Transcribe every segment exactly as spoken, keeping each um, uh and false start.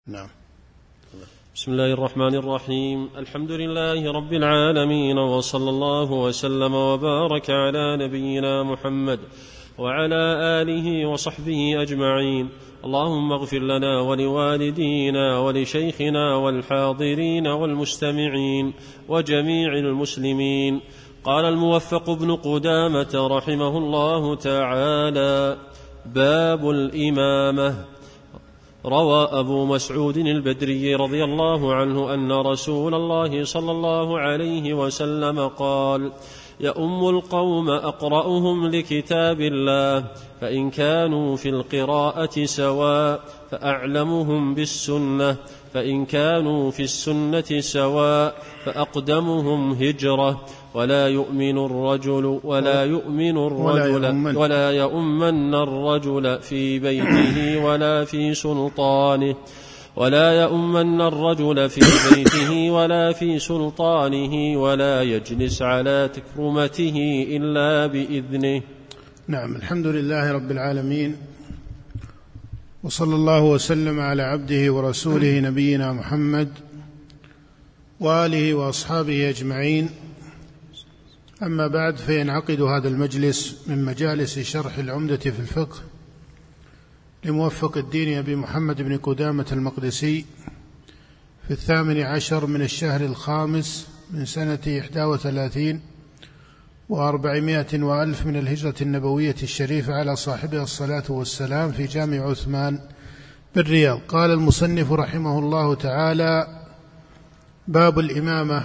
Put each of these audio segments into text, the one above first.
نعم. بسم الله الرحمن الرحيم. الحمد لله رب العالمين، وصلى الله وسلم وبارك على نبينا محمد وعلى آله وصحبه أجمعين. اللهم اغفر لنا ولوالدينا ولشيخنا والحاضرين والمستمعين وجميع المسلمين. قال الموفق ابن قدامة رحمه الله تعالى: باب الإمامة. روى أبو مسعود البدري رضي الله عنه أن رسول الله صلى الله عليه وسلم قال: يؤم القوم أقرأهم لكتاب الله، فإن كانوا في القراءة سواء فأعلمهم بالسنة، فإن كانوا في السنة سواء فأقدمهم هجرة، ولا يؤمن الرجل ولا يؤمن الرجل ولا يؤمن الرجل في بيته ولا في سلطانه ولا يؤمن الرجل في بيته ولا في سلطانه ولا يجلس على تكرمته إلا بإذنه. نعم. الحمد لله رب العالمين، وصلى الله وسلم على عبده ورسوله نبينا محمد وآله وأصحابه أجمعين. أما بعد، فينعقد هذا المجلس من مجالس شرح العمدة في الفقه لموفق الدين أبي محمد بن قدامة المقدسي في الثامن عشر من الشهر الخامس من سنة إحدى وثلاثين وأربعمائة وألف من الهجرة النبوية الشريفة على صاحبها الصلاة والسلام في جامع عثمان بالرياض. قال المصنف رحمه الله تعالى: باب الإمامة.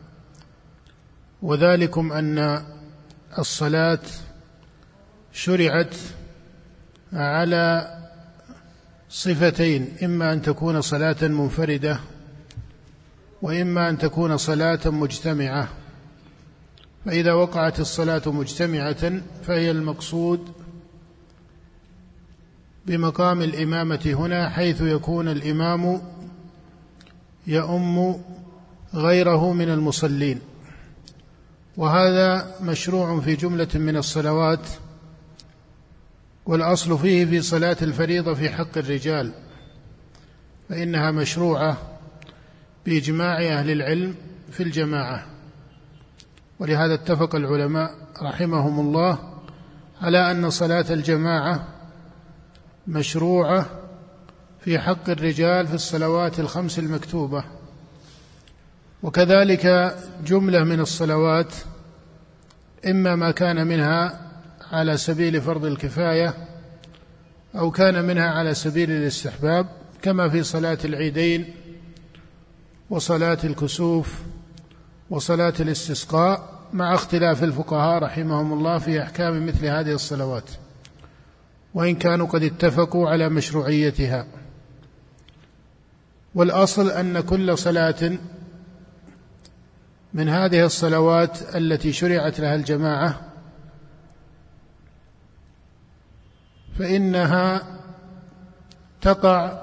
وذلكم أن الصلاة شرعت على صفتين: إما أن تكون صلاة منفردة، وإما أن تكون صلاة مجتمعة. فإذا وقعت الصلاة مجتمعة فهي المقصود بمقام الإمامة هنا، حيث يكون الإمام يؤم غيره من المصلين، وهذا مشروع في جملة من الصلوات، والأصل فيه في صلاة الفريضة في حق الرجال، فإنها مشروعة بإجماع أهل العلم في الجماعة. ولهذا اتفق العلماء رحمهم الله على أن صلاة الجماعة مشروعة في حق الرجال في الصلوات الخمس المكتوبة، وكذلك جملة من الصلوات، إما ما كان منها على سبيل فرض الكفاية أو كان منها على سبيل الاستحباب، كما في صلاة العيدين وصلاة الكسوف وصلاة الاستسقاء، مع اختلاف الفقهاء رحمهم الله في أحكام مثل هذه الصلوات، وإن كانوا قد اتفقوا على مشروعيتها. والأصل أن كل صلاة من هذه الصلوات التي شرعت لها الجماعة فإنها تقع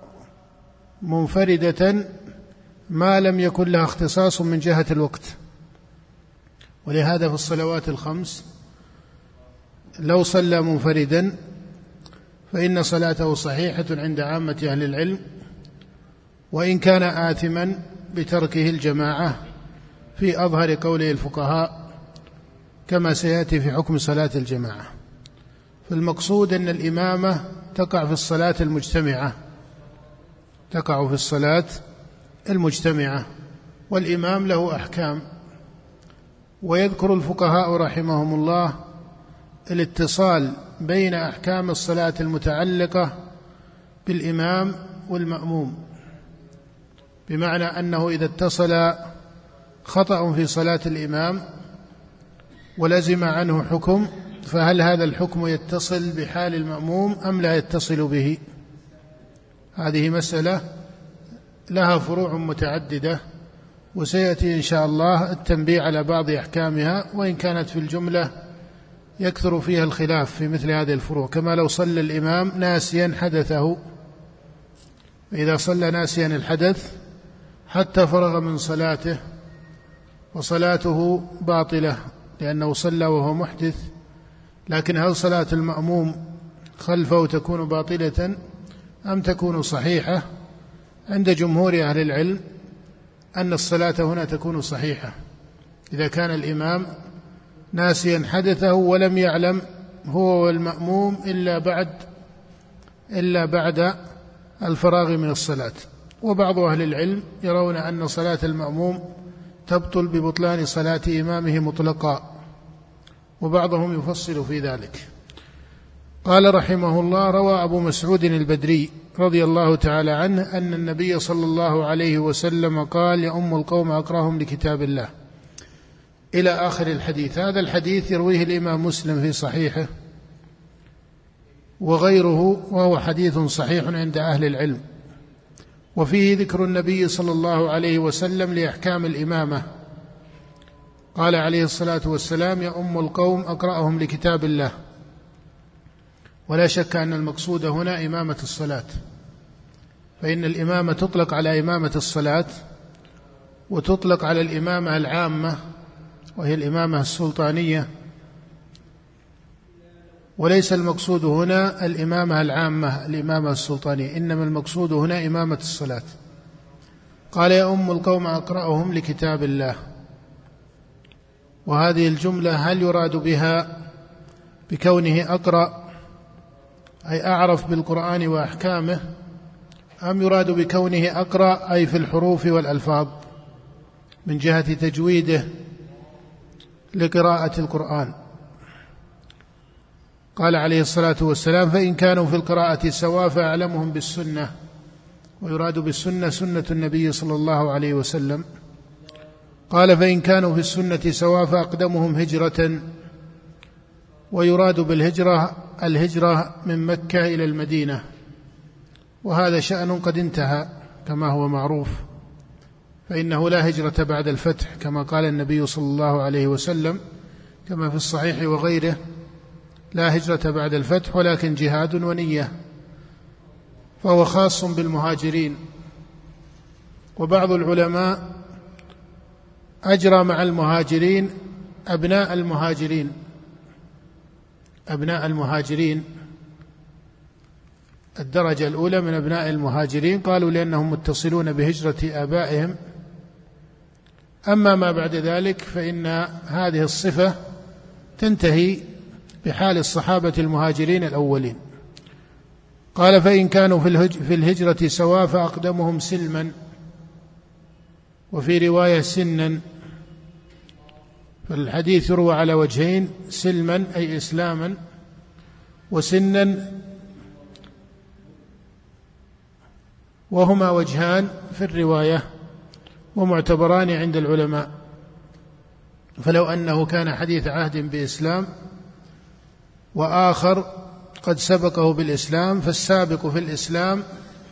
منفردة ما لم يكن لها اختصاص من جهة الوقت. ولهذا في الصلوات الخمس لو صلى منفردا فإن صلاته صحيحة عند عامة أهل العلم، وإن كان آثما بتركه الجماعة في أظهر قوله الفقهاء، كما سيأتي في حكم صلاة الجماعة. فالمقصود أن الإمامة تقع في الصلاة المجتمعة تقع في الصلاة المجتمعة والإمام له أحكام. ويذكر الفقهاء رحمهم الله الاتصال بين أحكام الصلاة المتعلقة بالإمام والمأموم، بمعنى أنه إذا اتصل خطأ في صلاة الإمام ولزم عنه حكم، فهل هذا الحكم يتصل بحال المأموم أم لا يتصل به؟ هذه مسألة لها فروع متعددة، وسيأتي إن شاء الله التنبيه على بعض أحكامها، وإن كانت في الجملة يكثر فيها الخلاف في مثل هذه الفروع. كما لو صلى الإمام ناسيا حدثه، إذا صلى ناسيا الحدث حتى فرغ من صلاته وصلاته باطلة لأنه صلى وهو محدث، لكن هل صلاة المأموم خلفه تكون باطلة أم تكون صحيحة؟ عند جمهور أهل العلم أن الصلاة هنا تكون صحيحة إذا كان الإمام ناسيا حدثه ولم يعلم هو والمأموم إلا بعد إلا بعد الفراغ من الصلاة. وبعض أهل العلم يرون أن صلاة المأموم تبطل ببطلان صلاة إمامه مطلقا، وبعضهم يفصل في ذلك. قال رحمه الله: روى أبو مسعود البدري رضي الله تعالى عنه أن النبي صلى الله عليه وسلم قال: يؤم القوم أقرأهم لكتاب الله، إلى آخر الحديث. هذا الحديث يرويه الإمام مسلم في صحيحه وغيره، وهو حديث صحيح عند أهل العلم، وفيه ذكر النبي صلى الله عليه وسلم لأحكام الإمامة. قال عليه الصلاة والسلام: يؤم القوم أقرأهم لكتاب الله. ولا شك أن المقصود هنا إمامة الصلاة، فإن الإمامة تطلق على إمامة الصلاة وتطلق على الإمامة العامة وهي الإمامة السلطانية، وليس المقصود هنا الإمامة العامة الإمامة السلطانية، إنما المقصود هنا إمامة الصلاة. قال: يؤم القوم أقرأهم لكتاب الله. وهذه الجملة هل يراد بها بكونه أقرأ أي أعرف بالقرآن وأحكامه، أم يراد بكونه أقرأ أي في الحروف والألفاظ من جهة تجويده لقراءة القرآن؟ قال عليه الصلاة والسلام: فإن كانوا في القراءة سواء فأعلمهم بالسنة. ويراد بالسنة سنة النبي صلى الله عليه وسلم. قال: فإن كانوا في السنة سواء فأقدمهم هجرة. ويراد بالهجرة الهجرة من مكة إلى المدينة، وهذا شأن قد انتهى كما هو معروف، فإنه لا هجرة بعد الفتح كما قال النبي صلى الله عليه وسلم كما في الصحيح وغيره: لا هجرة بعد الفتح ولكن جهاد ونية. فهو خاص بالمهاجرين. وبعض العلماء أجرى مع المهاجرين أبناء المهاجرين أبناء المهاجرين الدرجة الأولى من أبناء المهاجرين، قالوا لأنهم متصلون بهجرة آبائهم. أما ما بعد ذلك فإن هذه الصفة تنتهي بحال الصحابة المهاجرين الأولين. قال: فإن كانوا في الهجرة سواء فأقدمهم سلما، وفي رواية سنا. فالحديث يروى على وجهين: سلما أي إسلاما، وسنا، وهما وجهان في الرواية ومعتبران عند العلماء. فلو أنه كان حديث عهد بإسلام وآخر قد سبقه بالإسلام، فالسابق في الإسلام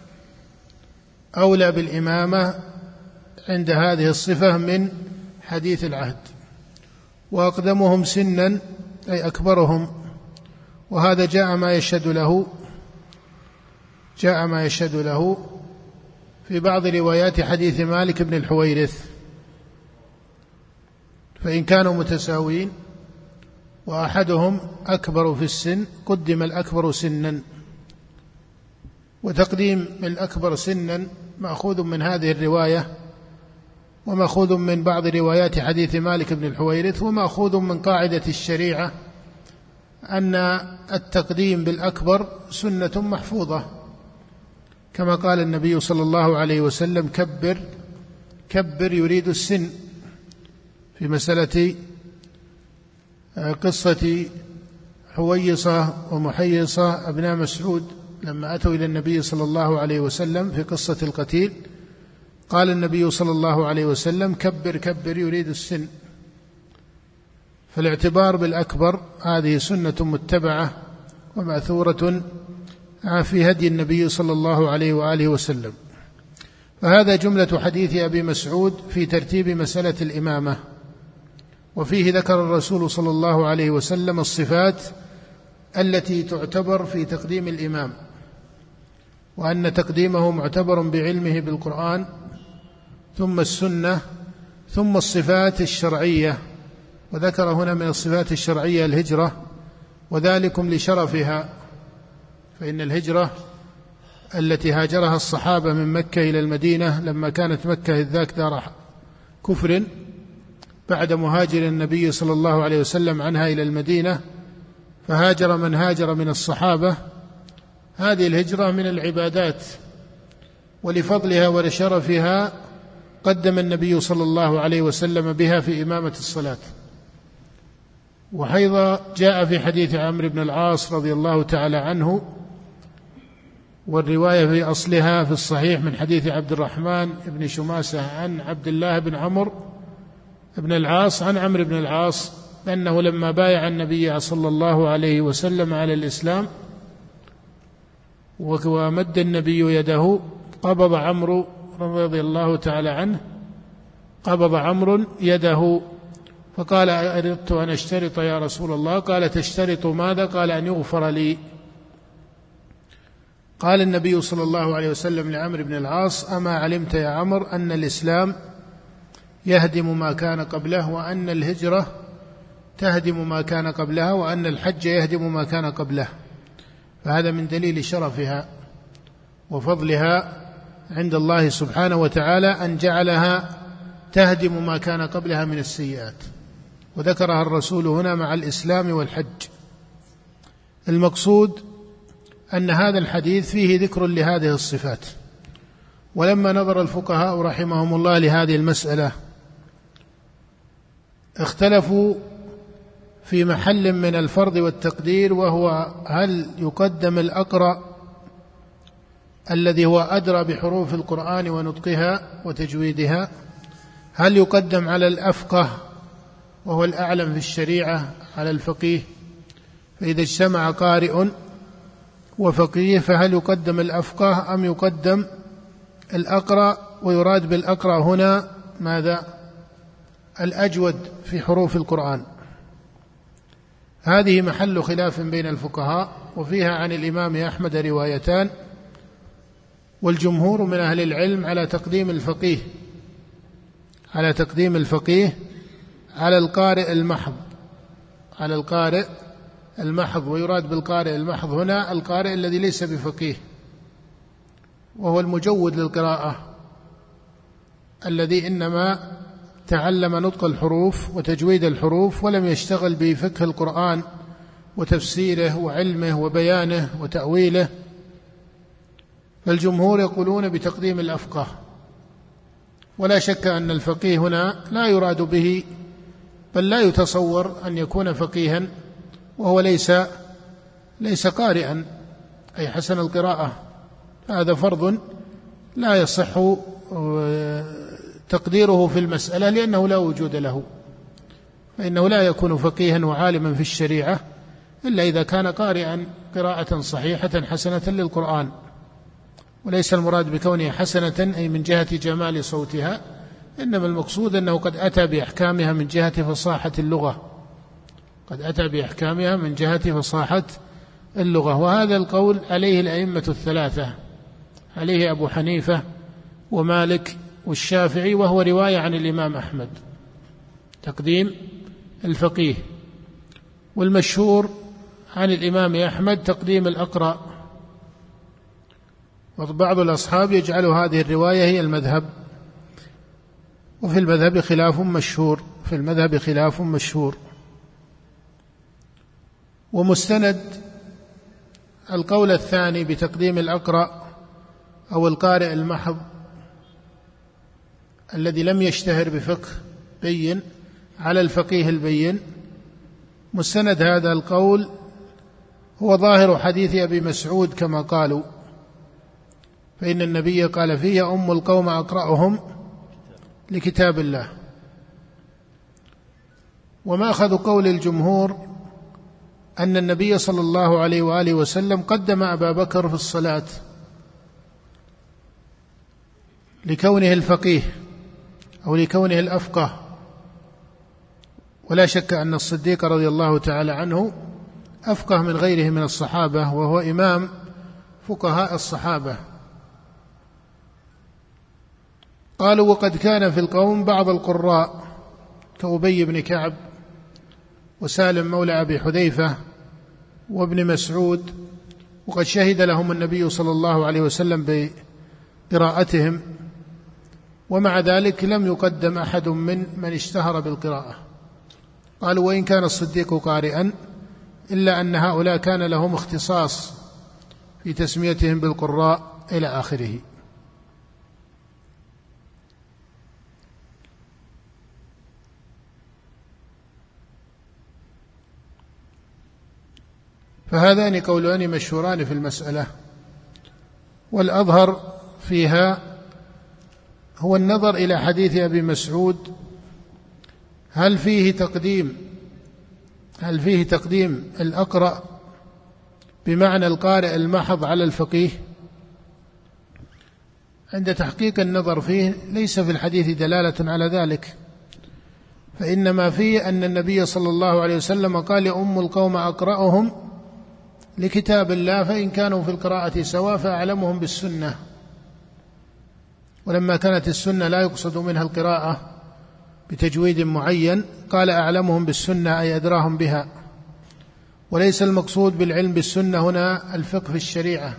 أولى بالإمامة عند هذه الصفة من حديث العهد. وأقدمهم سنا أي أكبرهم، وهذا جاء ما يشهد له جاء ما يشهد له في بعض روايات حديث مالك بن الحويرث. فإن كانوا متساوين وأحدهم أكبر في السن قدم الأكبر سنا. وتقديم الأكبر سنا مأخوذ من هذه الرواية، ومأخوذ من بعض روايات حديث مالك بن الحويرث، ومأخوذ من قاعدة الشريعة أن التقديم بالأكبر سنة محفوظة، كما قال النبي صلى الله عليه وسلم: كبر كبر يريد السن، في مسألة قصة حويصة ومحيصة ابناء مسعود لما أتوا إلى النبي صلى الله عليه وسلم في قصة القتيل. قال النبي صلى الله عليه وسلم: كبر كبر يريد السن. فالاعتبار بالأكبر هذه سنة متبعة ومأثورة في هدي النبي صلى الله عليه وآله وسلم. فهذا جملة حديث أبي مسعود في ترتيب مسألة الإمامة. وفيه ذكر الرسول صلى الله عليه وسلم الصفات التي تعتبر في تقديم الإمام، وأن تقديمه معتبر بعلمه بالقرآن، ثم السنة، ثم الصفات الشرعية. وذكر هنا من الصفات الشرعية الهجرة، وذلكم لشرفها، فإن الهجرة التي هاجرها الصحابة من مكة إلى المدينة لما كانت مكة إذ ذاك دار كفر، بعد مهاجر النبي صلى الله عليه وسلم عنها إلى المدينة، فهاجر من هاجر من الصحابة. هذه الهجرة من العبادات، ولفضلها ولشرفها قدم النبي صلى الله عليه وسلم بها في إمامة الصلاة. وأيضا جاء في حديث عمرو بن العاص رضي الله تعالى عنه، والرواية في أصلها في الصحيح من حديث عبد الرحمن بن شماسة عن عبد الله بن عمرو بن العاص عن عمرو بن العاص أنه لما بايع النبي صلى الله عليه وسلم على الإسلام ومد النبي يده، قبض عمرو رضي الله تعالى عنه قبض عمرو يده فقال: أردت أن أشترط يا رسول الله. قال: تشترط ماذا؟ قال: أن يغفر لي. قال النبي صلى الله عليه وسلم لعمرو بن العاص: أما علمت يا عمرو أن الإسلام يهدم ما كان قبله، وأن الهجرة تهدم ما كان قبلها، وأن الحج يهدم ما كان قبله. فهذا من دليل شرفها وفضلها عند الله سبحانه وتعالى أن جعلها تهدم ما كان قبلها من السيئات، وذكرها الرسول هنا مع الإسلام والحج. المقصود أن هذا الحديث فيه ذكر لهذه الصفات. ولما نظر الفقهاء رحمهم الله لهذه المسألة اختلفوا في محل من الفرض والتقدير، وهو هل يقدم الأقرأ الذي هو أدرى بحروف القرآن ونطقها وتجويدها، هل يقدم على الأفقه وهو الأعلم في الشريعة على الفقيه؟ فإذا اجتمع قارئ وفقيه فهل يقدم الأفقه أم يقدم الأقرأ؟ ويراد بالأقرأ هنا ماذا؟ الأجود في حروف القرآن. هذه محل خلاف بين الفقهاء، وفيها عن الإمام أحمد روايتان، والجمهور من أهل العلم على تقديم الفقيه على تقديم الفقيه على القارئ المحض على القارئ المحض ويراد بالقارئ المحض هنا القارئ الذي ليس بفقيه، وهو المجود للقراءة الذي إنما تعلم نطق الحروف وتجويد الحروف ولم يشتغل بفقه القرآن وتفسيره وعلمه وبيانه وتأويله. فالجمهور يقولون بتقديم الأفقه، ولا شك أن الفقيه هنا لا يراد به، بل لا يتصور أن يكون فقيها وهو ليس ليس قارئا أي حسن القراءة. هذا فرض لا يصح تقديره في المسألة لأنه لا وجود له، فإنه لا يكون فقيها وعالما في الشريعة إلا إذا كان قارئا قراءة صحيحة حسنة للقرآن، وليس المراد بكونه حسنة أي من جهة جمال صوتها، إنما المقصود أنه قد أتى بأحكامها من جهة فصاحة اللغة قد أتى بأحكامها من جهة فصاحة اللغة. وهذا القول عليه الأئمة الثلاثة، عليه أبو حنيفة ومالك والشافعي، وهو رواية عن الإمام أحمد تقديم الفقيه. والمشهور عن الإمام أحمد تقديم الأقرأ، وبعض الأصحاب يجعل هذه الرواية هي المذهب، وفي المذهب خلاف مشهور في المذهب خلاف مشهور ومستند القول الثاني بتقديم الأقرأ أو القارئ المحض الذي لم يشتهر بفقه بين على الفقيه البين. مستند هذا القول هو ظاهر حديث أبي مسعود كما قالوا، فإن النبي قال فيه: أم القوم أقرأهم لكتاب الله. وما أخذ قول الجمهور أن النبي صلى الله عليه وآله وسلم قدم أبا بكر في الصلاة لكونه الفقيه أو لكونه الأفقه، ولا شك أن الصديق رضي الله تعالى عنه أفقه من غيره من الصحابة، وهو إمام فقهاء الصحابة. قالوا: وقد كان في القوم بعض القراء كأبي بن كعب وسالم مولى أبي حذيفة وابن مسعود وقد شهد لهم النبي صلى الله عليه وسلم بقراءتهم، ومع ذلك لم يقدم أحد من من اشتهر بالقراءة. قالوا وإن كان الصديق قارئا إلا أن هؤلاء كان لهم اختصاص في تسميتهم بالقراء إلى آخره. فهذان قولان مشهوران في المسألة، والأظهر فيها هو النظر إلى حديث أبي مسعود، هل فيه تقديم هل فيه تقديم الأقرأ بمعنى القارئ المحض على الفقيه؟ عند تحقيق النظر فيه ليس في الحديث دلالة على ذلك، فإنما فيه أن النبي صلى الله عليه وسلم قال أم القوم أقرأهم لكتاب الله، فإن كانوا في القراءة سواء فأعلمهم بالسنة. ولما كانت السنة لا يقصد منها القراءة بتجويد معين قال أعلمهم بالسنة أي أدراهم بها، وليس المقصود بالعلم بالسنة هنا الفقه في الشريعة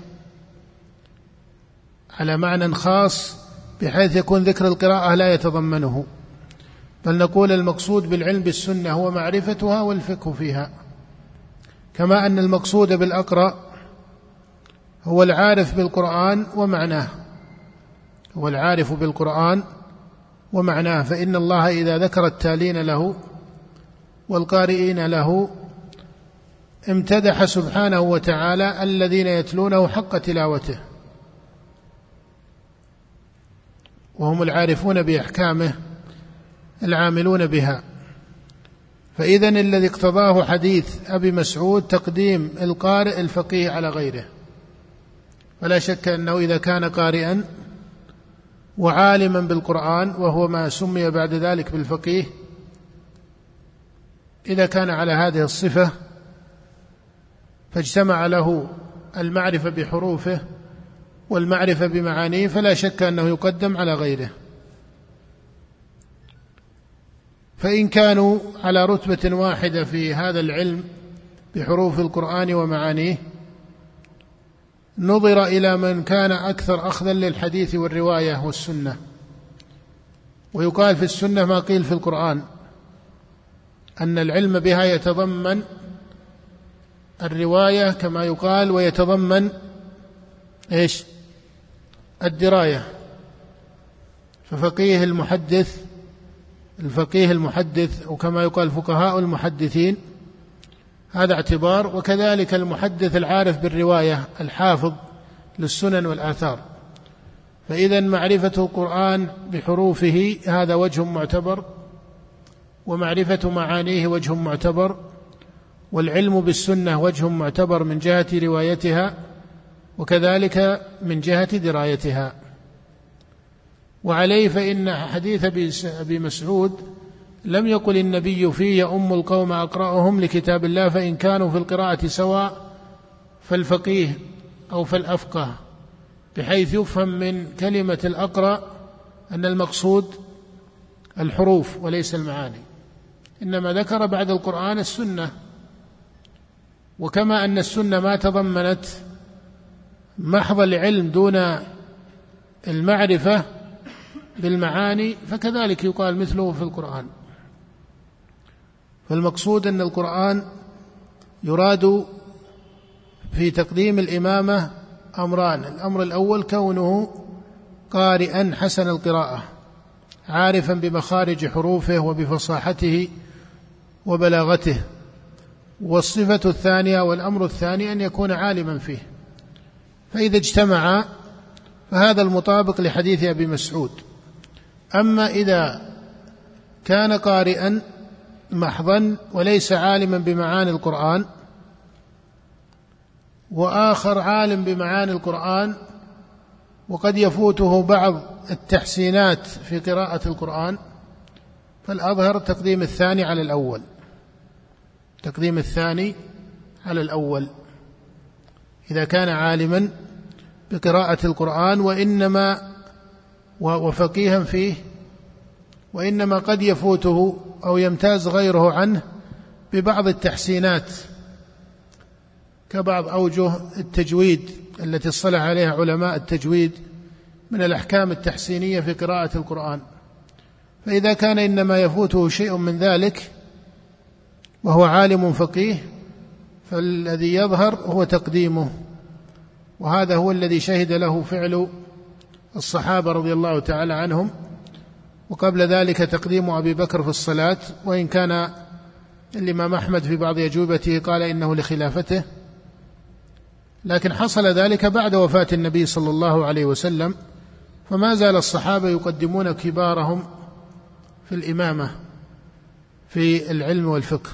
على معنى خاص بحيث يكون ذكر القراءة لا يتضمنه، بل نقول المقصود بالعلم بالسنة هو معرفتها والفقه فيها، كما أن المقصود بالأقرأ هو العارف بالقرآن ومعناه هو العارف بالقرآن ومعناه فإن الله إذا ذكر التالين له والقارئين له امتدح سبحانه وتعالى الذين يتلونه حق تلاوته، وهم العارفون بأحكامه العاملون بها. فإذن الذي اقتضاه حديث أبي مسعود تقديم القارئ الفقيه على غيره، فلا شك أنه إذا كان قارئا وعالما بالقرآن وهو ما سمي بعد ذلك بالفقيه، إذا كان على هذه الصفة فاجتمع له المعرفة بحروفه والمعرفة بمعانيه، فلا شك أنه يقدم على غيره. فإن كانوا على رتبة واحدة في هذا العلم بحروف القرآن ومعانيه نظر إلى من كان أكثر أخذا للحديث والرواية والسنة، ويقال في السنة ما قيل في القرآن، أن العلم بها يتضمن الرواية كما يقال ويتضمن إيش؟ الدراية. ففقيه المحدث الفقيه المحدث وكما يقال فقهاء المحدثين هذا اعتبار، وكذلك المحدث العارف بالرواية الحافظ للسنن والآثار. فإذا معرفة القرآن بحروفه هذا وجه معتبر، ومعرفة معانيه وجه معتبر، والعلم بالسنة وجه معتبر من جهة روايتها وكذلك من جهة درايتها. وعليه فإن حديث أبي مسعود لم يقل النبي فيه أم القوم أقرأهم لكتاب الله فإن كانوا في القراءة سواء فالفقيه أو فالأفقه، بحيث يفهم من كلمة الأقرأ أن المقصود الحروف وليس المعاني، إنما ذكر بعد القرآن السنة. وكما أن السنة ما تضمنت محض العلم دون المعرفة بالمعاني فكذلك يقال مثله في القرآن. فالمقصود أن القرآن يراد في تقديم الإمامة أمران: الأمر الأول كونه قارئا حسن القراءة عارفا بمخارج حروفه وبفصاحته وبلاغته، والصفة الثانية والأمر الثاني أن يكون عالما فيه. فإذا اجتمع فهذا المطابق لحديث أبي مسعود. أما إذا كان قارئا محضا وليس عالما بمعاني القرآن، وآخر عالم بمعاني القرآن وقد يفوته بعض التحسينات في قراءة القرآن، فالأظهر تقديم الثاني على الأول تقديم الثاني على الأول إذا كان عالما بقراءة القرآن وإنما وفقيها فيه، وإنما قد يفوته أو يمتاز غيره عنه ببعض التحسينات كبعض أوجه التجويد التي اصطلح عليها علماء التجويد من الأحكام التحسينية في قراءة القرآن. فإذا كان إنما يفوته شيء من ذلك وهو عالم فقيه فالذي يظهر هو تقديمه، وهذا هو الذي شهد له فعل الصحابة رضي الله تعالى عنهم، وقبل ذلك تقديم أبي بكر في الصلاة، وإن كان الإمام أحمد في بعض أجوبته قال إنه لخلافته، لكن حصل ذلك بعد وفاة النبي صلى الله عليه وسلم، فما زال الصحابة يقدمون كبارهم في الإمامة في العلم والفقه.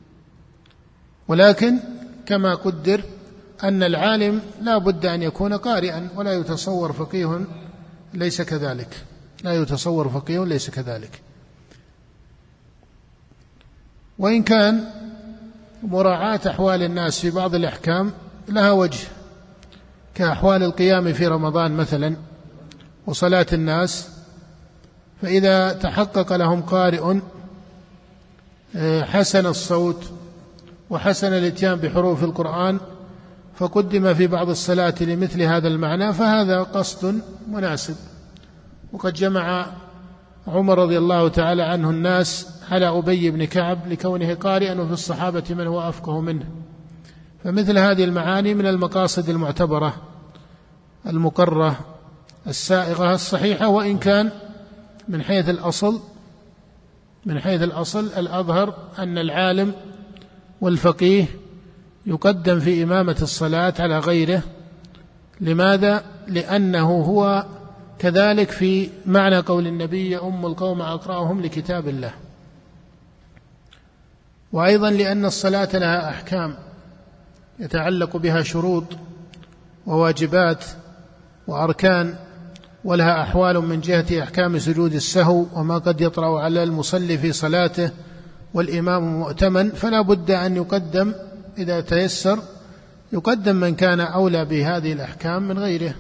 ولكن كما قدر أن العالم لا بد أن يكون قارئا، ولا يتصور فقيه ليس كذلك، لا يتصور فقيه ليس كذلك. وإن كان مراعاة أحوال الناس في بعض الأحكام لها وجه، كأحوال القيام في رمضان مثلا وصلاة الناس، فإذا تحقق لهم قارئ حسن الصوت وحسن الاتيان بحروف القرآن فقدم في بعض الصلاة لمثل هذا المعنى، فهذا قصد مناسب. وقد جمع عمر رضي الله تعالى عنه الناس على أبي بن كعب لكونه قارئا، وفي الصحابة من هو أفقه منه. فمثل هذه المعاني من المقاصد المعتبرة المقرة السائغة الصحيحة، وإن كان من حيث الأصل من حيث الأصل الأظهر أن العالم والفقيه يقدم في إمامة الصلاة على غيره. لماذا؟ لأنه هو كذلك في معنى قول النبي أم القوم أقرأهم لكتاب الله، وأيضا لأن الصلاة لها أحكام يتعلق بها شروط وواجبات وأركان، ولها أحوال من جهة أحكام سجود السهو وما قد يطرأ على المصلي في صلاته والإمام مؤتمن، فلا بد أن يقدم إذا تيسر يقدم من كان أولى بهذه الأحكام من غيره.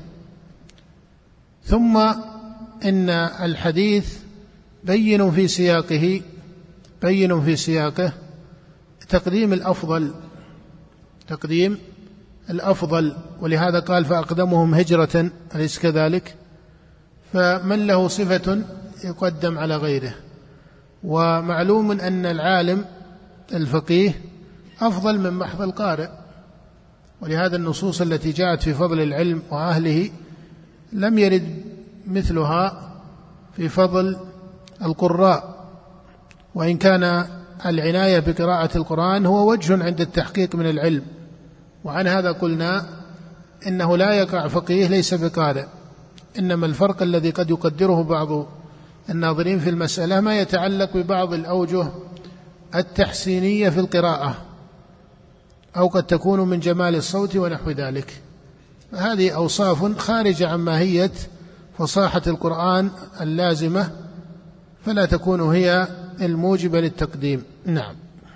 ثم إن الحديث بين في سياقه بين في سياقه تقديم الأفضل تقديم الأفضل ولهذا قال فأقدمهم هجرة، أليس كذلك؟ فمن له صفة يقدم على غيره. ومعلوم أن العالم الفقيه أفضل من محض القارئ، ولهذا النصوص التي جاءت في فضل العلم وأهله لم يرد مثلها في فضل القراء، وإن كان العناية بقراءة القرآن هو وجه عند التحقيق من العلم. وعن هذا قلنا إنه لا يقع فقيه ليس بقارئ، إنما الفرق الذي قد يقدره بعض الناظرين في المسألة ما يتعلق ببعض الأوجه التحسينية في القراءة، أو قد تكون من جمال الصوت ونحو ذلك. هذه أوصاف خارجة عن ماهية فصاحة القرآن اللازمة، فلا تكون هي الموجبة للتقديم. نعم.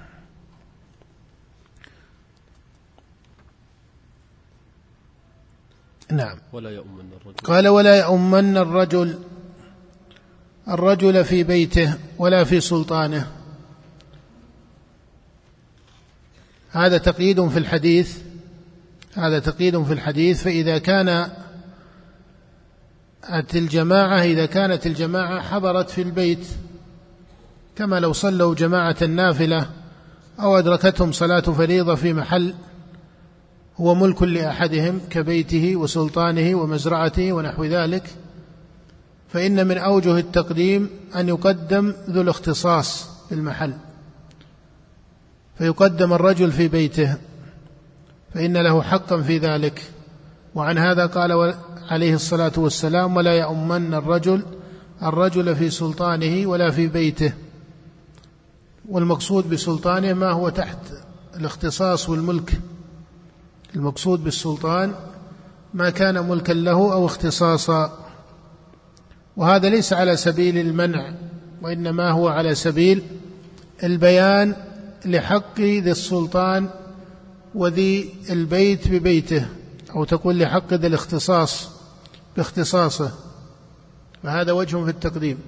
نعم. ولا يؤمن الرجل. قال ولا يؤمن الرجل الرجل في بيته ولا في سلطانه. هذا تقييد في الحديث هذا تقييد في الحديث فإذا كان الجماعة إذا كانت الجماعة حضرت في البيت، كما لو صلوا جماعة النافلة أو أدركتهم صلاة فريضة في محل هو ملك لأحدهم كبيته وسلطانه ومزرعته ونحو ذلك، فإن من أوجه التقديم أن يقدم ذو الاختصاص بالمحل، فيقدم الرجل في بيته فإن له حقا في ذلك. وعن هذا قال عليه الصلاة والسلام ولا يؤمن الرجل الرجل في سلطانه ولا في بيته. والمقصود بسلطانه ما هو تحت الاختصاص والملك، المقصود بالسلطان ما كان ملكا له أو اختصاصا، وهذا ليس على سبيل المنع، وإنما هو على سبيل البيان لحق ذي السلطان وذي البيت ببيته، أو تقول لحق ذي الاختصاص باختصاصه، فهذا وجه في التقديم.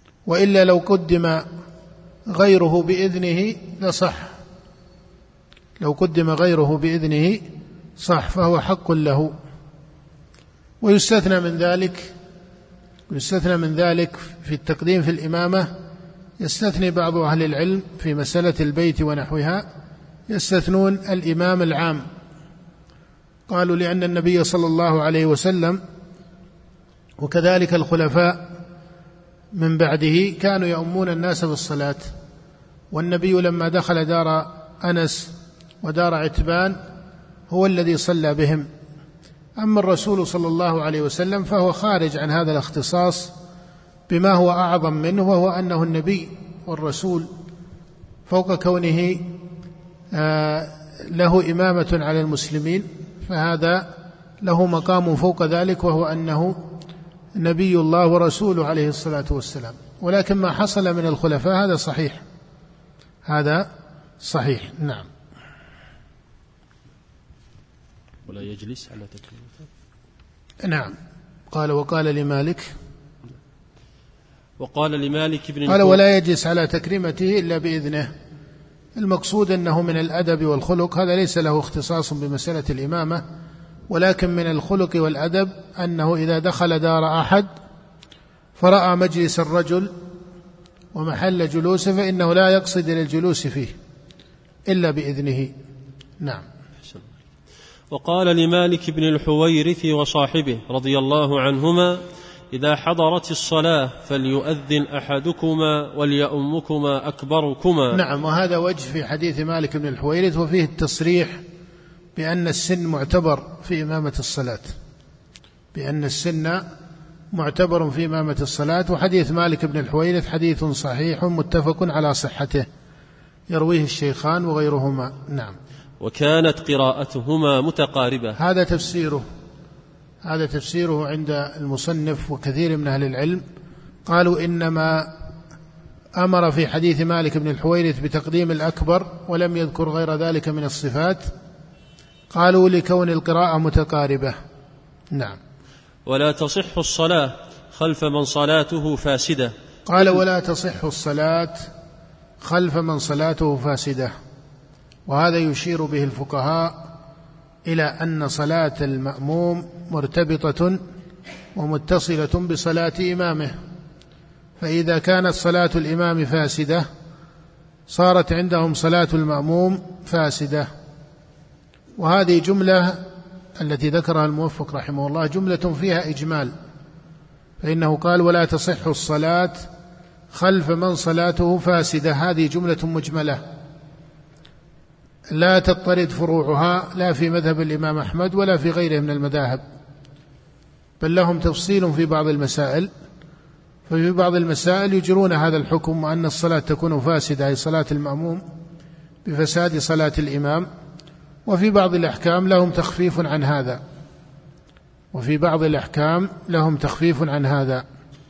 وإلا لو قدم غيره بإذنه لصح، لو قدم غيره بإذنه صح، فهو حق له. ويستثنى من ذلك يستثنى من ذلك في التقديم في الإمامة، يستثني بعض أهل العلم في مسألة البيت ونحوها، يستثنون الإمام العام. قالوا لأن النبي صلى الله عليه وسلم وكذلك الخلفاء من بعده كانوا يؤمون الناس بالصلاة، والنبي لما دخل دار أنس ودار عتبان هو الذي صلى بهم. أما الرسول صلى الله عليه وسلم فهو خارج عن هذا الاختصاص بما هو أعظم منه، وهو أنه النبي والرسول، فوق كونه له إمامة على المسلمين، فهذا له مقام فوق ذلك، وهو أنه نبي الله ورسوله عليه الصلاة والسلام. ولكن ما حصل من الخلفاء هذا صحيح، هذا صحيح. نعم. ولا يجلس على تكريمته. نعم. قال وقال لمالك وقال لمالك بن قال ولا يجلس على تكريمته إلا بإذنه. المقصود أنه من الأدب والخلق، هذا ليس له اختصاص بمسألة الإمامة، ولكن من الخلق والأدب أنه إذا دخل دار أحد فرأى مجلس الرجل ومحل جلوسه فإنه لا يقصد إلى الجلوس فيه إلا بإذنه. نعم. وقال لمالك بن الحويرث وصاحبه رضي الله عنهما: إذا حضرت الصلاة فليؤذن أحدكما وليؤمكما أكبركما. نعم. وهذا وجه في حديث مالك بن الحويرث، وفيه التصريح بأن السن معتبر في إمامة الصلاة، بأن السن معتبر في إمامة الصلاة. وحديث مالك بن الحويرث حديث صحيح متفق على صحته، يرويه الشيخان وغيرهما. نعم. وكانت قراءتهما متقاربة. هذا تفسيره هذا تفسيره عند المصنف وكثير من أهل العلم. قالوا إنما أمر في حديث مالك بن الحويرث بتقديم الأكبر ولم يذكر غير ذلك من الصفات، قالوا لكون القراءة متقاربة. نعم. ولا تصح الصلاة خلف من صلاته فاسدة. قال ولا تصح الصلاة خلف من صلاته فاسدة، وهذا يشير به الفقهاء إلى أن صلاة المأموم مرتبطة ومتصلة بصلاة إمامه، فإذا كانت صلاة الإمام فاسدة صارت عندهم صلاة المأموم فاسدة. وهذه جملة التي ذكرها الموفق رحمه الله جملة فيها إجمال، فإنه قال ولا تصح الصلاة خلف من صلاته فاسدة، هذه جملة مجملة لا تضطرد فروعها لا في مذهب الإمام أحمد ولا في غيره من المذاهب، بل لهم تفصيل في بعض المسائل. ففي بعض المسائل يجرون هذا الحكم وأن الصلاة تكون فاسدة، أي صلاة المأموم بفساد صلاة الإمام، وفي بعض الأحكام لهم تخفيف عن هذا وفي بعض الأحكام لهم تخفيف عن هذا.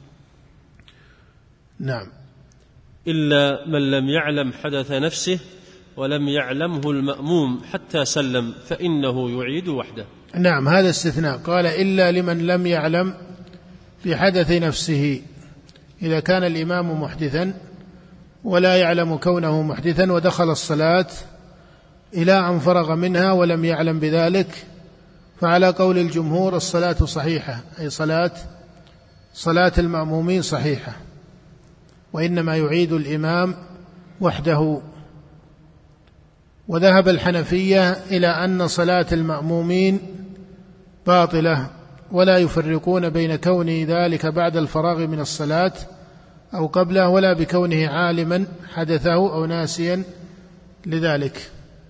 نعم. إلا من لم يعلم حدث نفسه ولم يعلمه المأموم حتى سلم فإنه يعيد وحده. نعم. هذا استثناء، قال إلا لمن لم يعلم بحدث نفسه، إذا كان الإمام محدثا ولا يعلم كونه محدثا ودخل الصلاة إلى أن فرغ منها ولم يعلم بذلك، فعلى قول الجمهور الصلاة صحيحة، أي صلاة صلاة المأمومين صحيحة، وإنما يعيد الإمام وحده. وذهب الحنفية إلى أن صلاة المأمومين باطلة، ولا يفرقون بين كون ذلك بعد الفراغ من الصلاة أو قبله، ولا بكونه عالما حدثه أو ناسيا لذلك.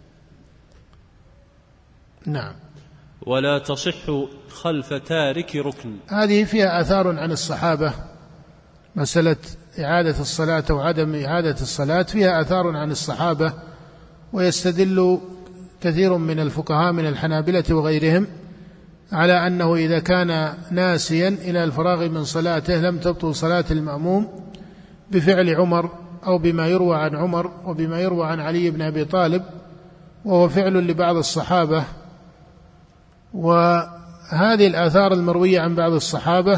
نعم. ولا تصح خلف تارك ركن. هذه فيها آثار عن الصحابة، مسألة إعادة الصلاة أو عدم إعادة الصلاة فيها آثار عن الصحابة، ويستدل كثير من الفقهاء من الحنابلة وغيرهم على أنه إذا كان ناسيا إلى الفراغ من صلاته لم تبطل صلاة المأموم بفعل عمر أو بما يروى عن عمر وبما يروى عن علي بن أبي طالب، وهو فعل لبعض الصحابة. وهذه الآثار المروية عن بعض الصحابة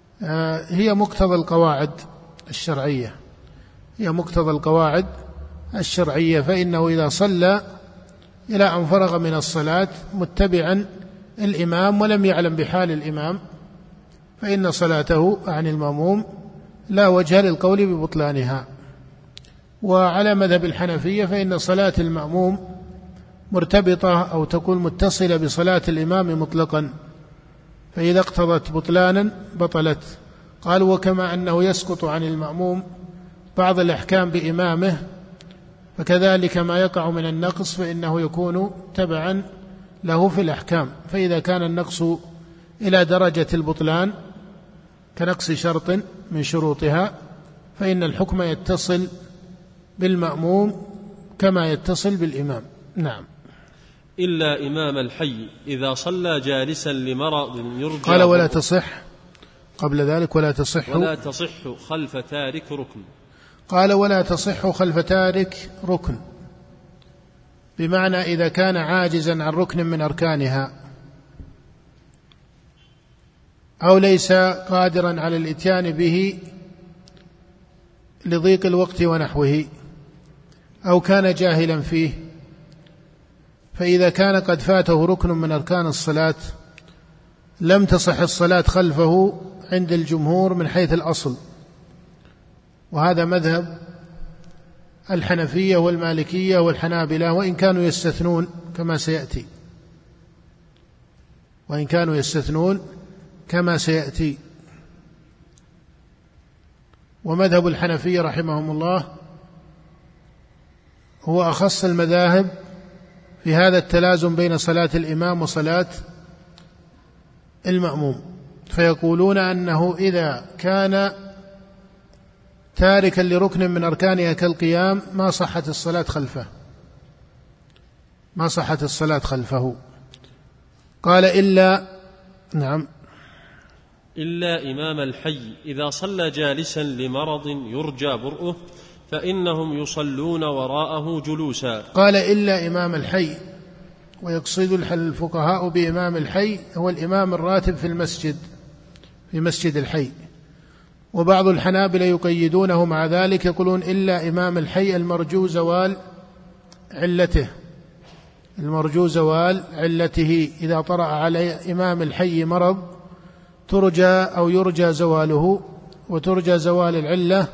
هي مقتضى القواعد الشرعية هي مقتضى القواعد الشرعية، فإنه إذا صلى إلى أن فرغ من الصلاة متبعا الإمام ولم يعلم بحال الإمام فإن صلاته عن المأموم لا وجه للقول ببطلانها. وعلى مذهب الحنفية فإن صلاة المأموم مرتبطة أو تكون متصلة بصلاة الإمام مطلقا، فإذا اقتضت بطلانا بطلت. قالوا وكما أنه يسقط عن المأموم بعض الأحكام بإمامه فكذلك ما يقع من النقص فإنه يكون تبعا له في الأحكام، فإذا كان النقص إلى درجة البطلان كنقص شرط من شروطها فإن الحكم يتصل بالمأموم كما يتصل بالإمام. نعم. إلا إمام الحي إذا صلى جالسا لمرض يرجى. قال ولا تصح قبل ذلك ولا تصح ولا تصح خلف تارك ركن. قال ولا تصح خلف تارك ركن، بمعنى إذا كان عاجزا عن ركن من أركانها أو ليس قادرا على الإتيان به لضيق الوقت ونحوه أو كان جاهلا فيه، فإذا كان قد فاته ركن من أركان الصلاة لم تصح الصلاة خلفه عند الجمهور من حيث الأصل، وهذا مذهب الحنفية والمالكية والحنابلة، وإن كانوا يستثنون كما سيأتي وإن كانوا يستثنون كما سيأتي ومذهب الحنفية رحمهم الله هو أخص المذاهب في هذا التلازم بين صلاة الإمام وصلاة المأموم، فيقولون أنه إذا كان تاركا لركن من أركانها كالقيام ما صحت الصلاة خلفه ما صحت الصلاة خلفه. قال إلا نعم إلا إمام الحي إذا صلى جالسا لمرض يرجى برؤه فإنهم يصلون وراءه جلوسا. قال إلا إمام الحي، ويقصد الفقهاء بإمام الحي هو الإمام الراتب في المسجد في مسجد الحي، وبعض الحنابلة يقيدونه مع ذلك يقولون إلا إمام الحي المرجو زوال علته المرجو زوال علته إذا طرأ على إمام الحي مرض ترجى أو يرجى زواله وترجى زوال العلة،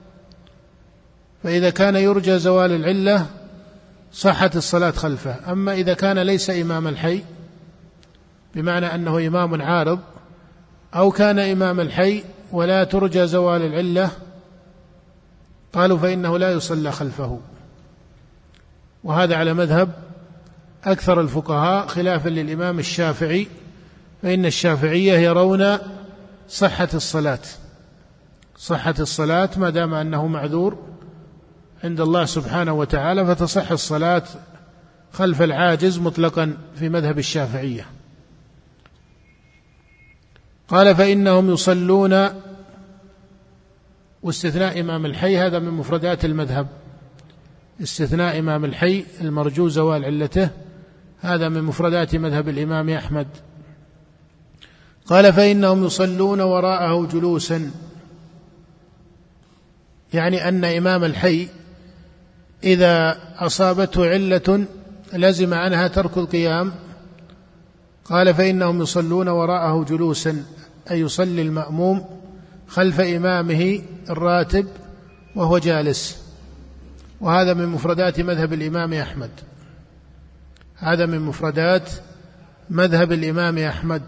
فإذا كان يرجى زوال العلة صحت الصلاة خلفه. أما إذا كان ليس إمام الحي بمعنى أنه إمام عارض أو كان إمام الحي ولا ترجى زوال العلة قالوا فإنه لا يصلى خلفه، وهذا على مذهب أكثر الفقهاء خلافا للإمام الشافعي، فإن الشافعية يرون صحة الصلاة صحة الصلاة ما دام أنه معذور عند الله سبحانه وتعالى، فتصح الصلاة خلف العاجز مطلقا في مذهب الشافعية. قال فإنهم يصلون، واستثناء إمام الحي هذا من مفردات المذهب، استثناء إمام الحي المرجو زوال علته هذا من مفردات مذهب الإمام أحمد. قال فإنهم يصلون وراءه جلوسا، يعني أن إمام الحي إذا أصابته علة لزم عنها ترك القيام، قال فإنهم يصلون وراءه جلوسا أي يصلي المأموم خلف إمامه الراتب وهو جالس، وهذا من مفردات مذهب الإمام أحمد هذا من مفردات مذهب الإمام أحمد.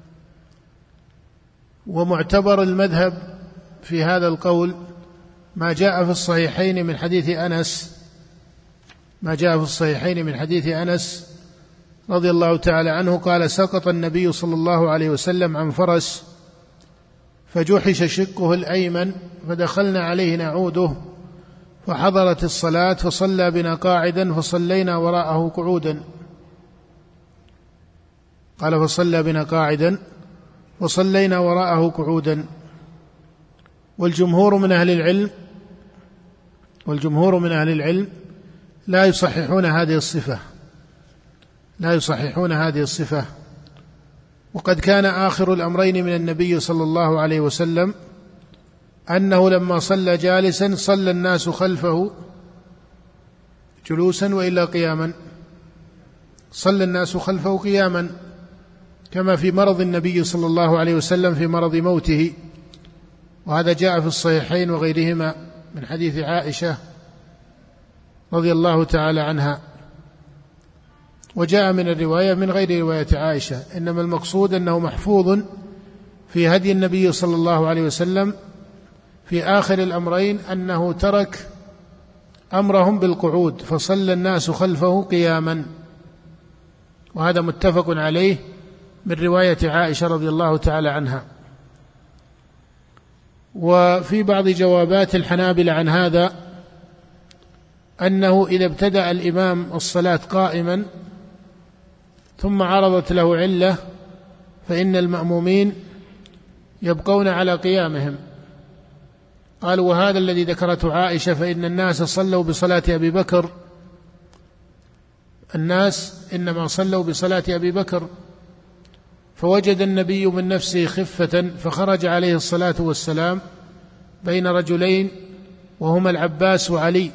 ومعتبر المذهب في هذا القول ما جاء في الصحيحين من حديث أنس ما جاء في الصحيحين من حديث أنس رضي الله تعالى عنه قال سقط النبي صلى الله عليه وسلم عن فرس فجحش شقه الأيمن فدخلنا عليه نعوده فحضرت الصلاة فصلى بنا قاعدا فصلينا وراءه قعودا. قال فصلى بنا قاعدا وصلينا وراءه قعودا. والجمهور من أهل العلم والجمهور من أهل العلم لا يصححون هذه الصفة لا يصححون هذه الصفة وقد كان آخر الأمرين من النبي صلى الله عليه وسلم أنه لما صلى جالسا صلى الناس خلفه جلوسا وإلا قياما، صلى الناس خلفه قياما، كما في مرض النبي صلى الله عليه وسلم في مرض موته، وهذا جاء في الصحيحين وغيرهما من حديث عائشة رضي الله تعالى عنها. وجاء من الرواية من غير رواية عائشة، إنما المقصود أنه محفوظ في هدي النبي صلى الله عليه وسلم في آخر الأمرين أنه ترك أمرهم بالقعود فصلى الناس خلفه قياما، وهذا متفق عليه من رواية عائشة رضي الله تعالى عنها. وفي بعض جوابات الحنابلة عن هذا أنه إذا ابتدأ الإمام الصلاة قائما ثم عرضت له علة فإن المأمومين يبقون على قيامهم. قالوا وهذا الذي ذكرته عائشة، فإن الناس صلوا بصلاة أبي بكر، الناس إنما صلوا بصلاة أبي بكر، فوجد النبي من نفسه خفة فخرج عليه الصلاة والسلام بين رجلين وهما العباس وعلي،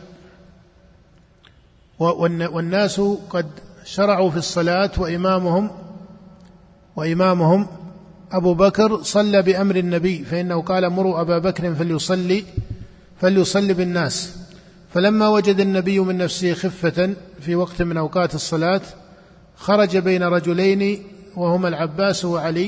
والناس قد شرعوا في الصلاة وإمامهم وإمامهم أبو بكر صلى بأمر النبي، فإنه قال مروا أبا بكر فليصلي فليصلي بالناس. فلما وجد النبي من نفسه خفة في وقت من أوقات الصلاة خرج بين رجلين وهما العباس وعلي،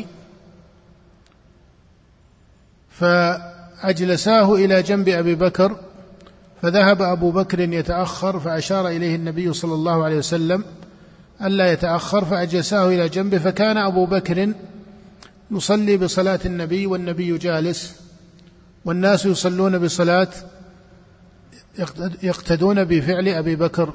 فأجلساه إلى جنب أبي بكر، فذهب أبو بكر يتأخر فأشار إليه النبي صلى الله عليه وسلم ألا يتأخر فأجلساه إلى جنبه، فكان أبو بكر يصلي بصلاة النبي والنبي جالس، والناس يصلون بصلاة يقتدون بفعل أبي بكر.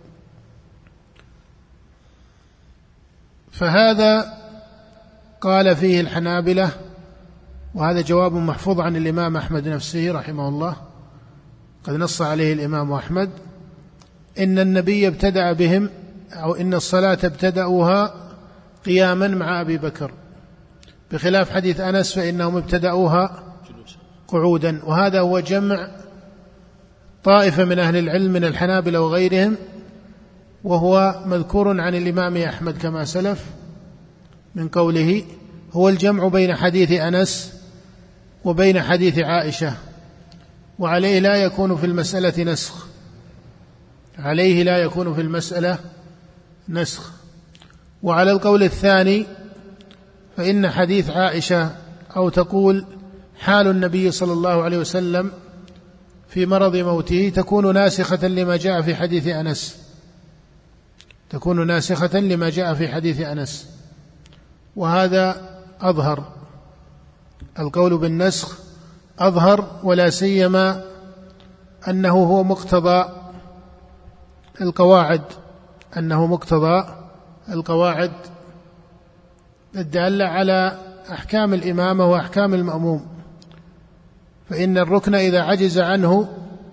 فهذا قال فيه الحنابلة، وهذا جواب محفوظ عن الإمام أحمد نفسه رحمه الله، قد نص عليه الإمام أحمد، إن النبي ابتدأ بهم أو إن الصلاة ابتدأوها قياما مع أبي بكر، بخلاف حديث أنس فإنهم ابتدأوها قعودا. وهذا هو جمع طائفة من أهل العلم من الحنابلة وغيرهم، وهو مذكور عن الإمام أحمد كما سلف من قوله، هو الجمع بين حديث أنس وبين حديث عائشة، وعليه لا يكون في المسألة نسخ، عليه لا يكون في المسألة نسخ. وعلى القول الثاني فإن حديث عائشة أو تقول حال النبي صلى الله عليه وسلم في مرض موته تكون ناسخة لما جاء في حديث أنس، تكون ناسخة لما جاء في حديث أنس، وهذا أظهر، القول بالنسخ أظهر، ولا سيما أنه هو مقتضى القواعد، أنه مقتضى القواعد الدالة على أحكام الإمامة وأحكام المأموم. فإن الركن إذا عجز عنه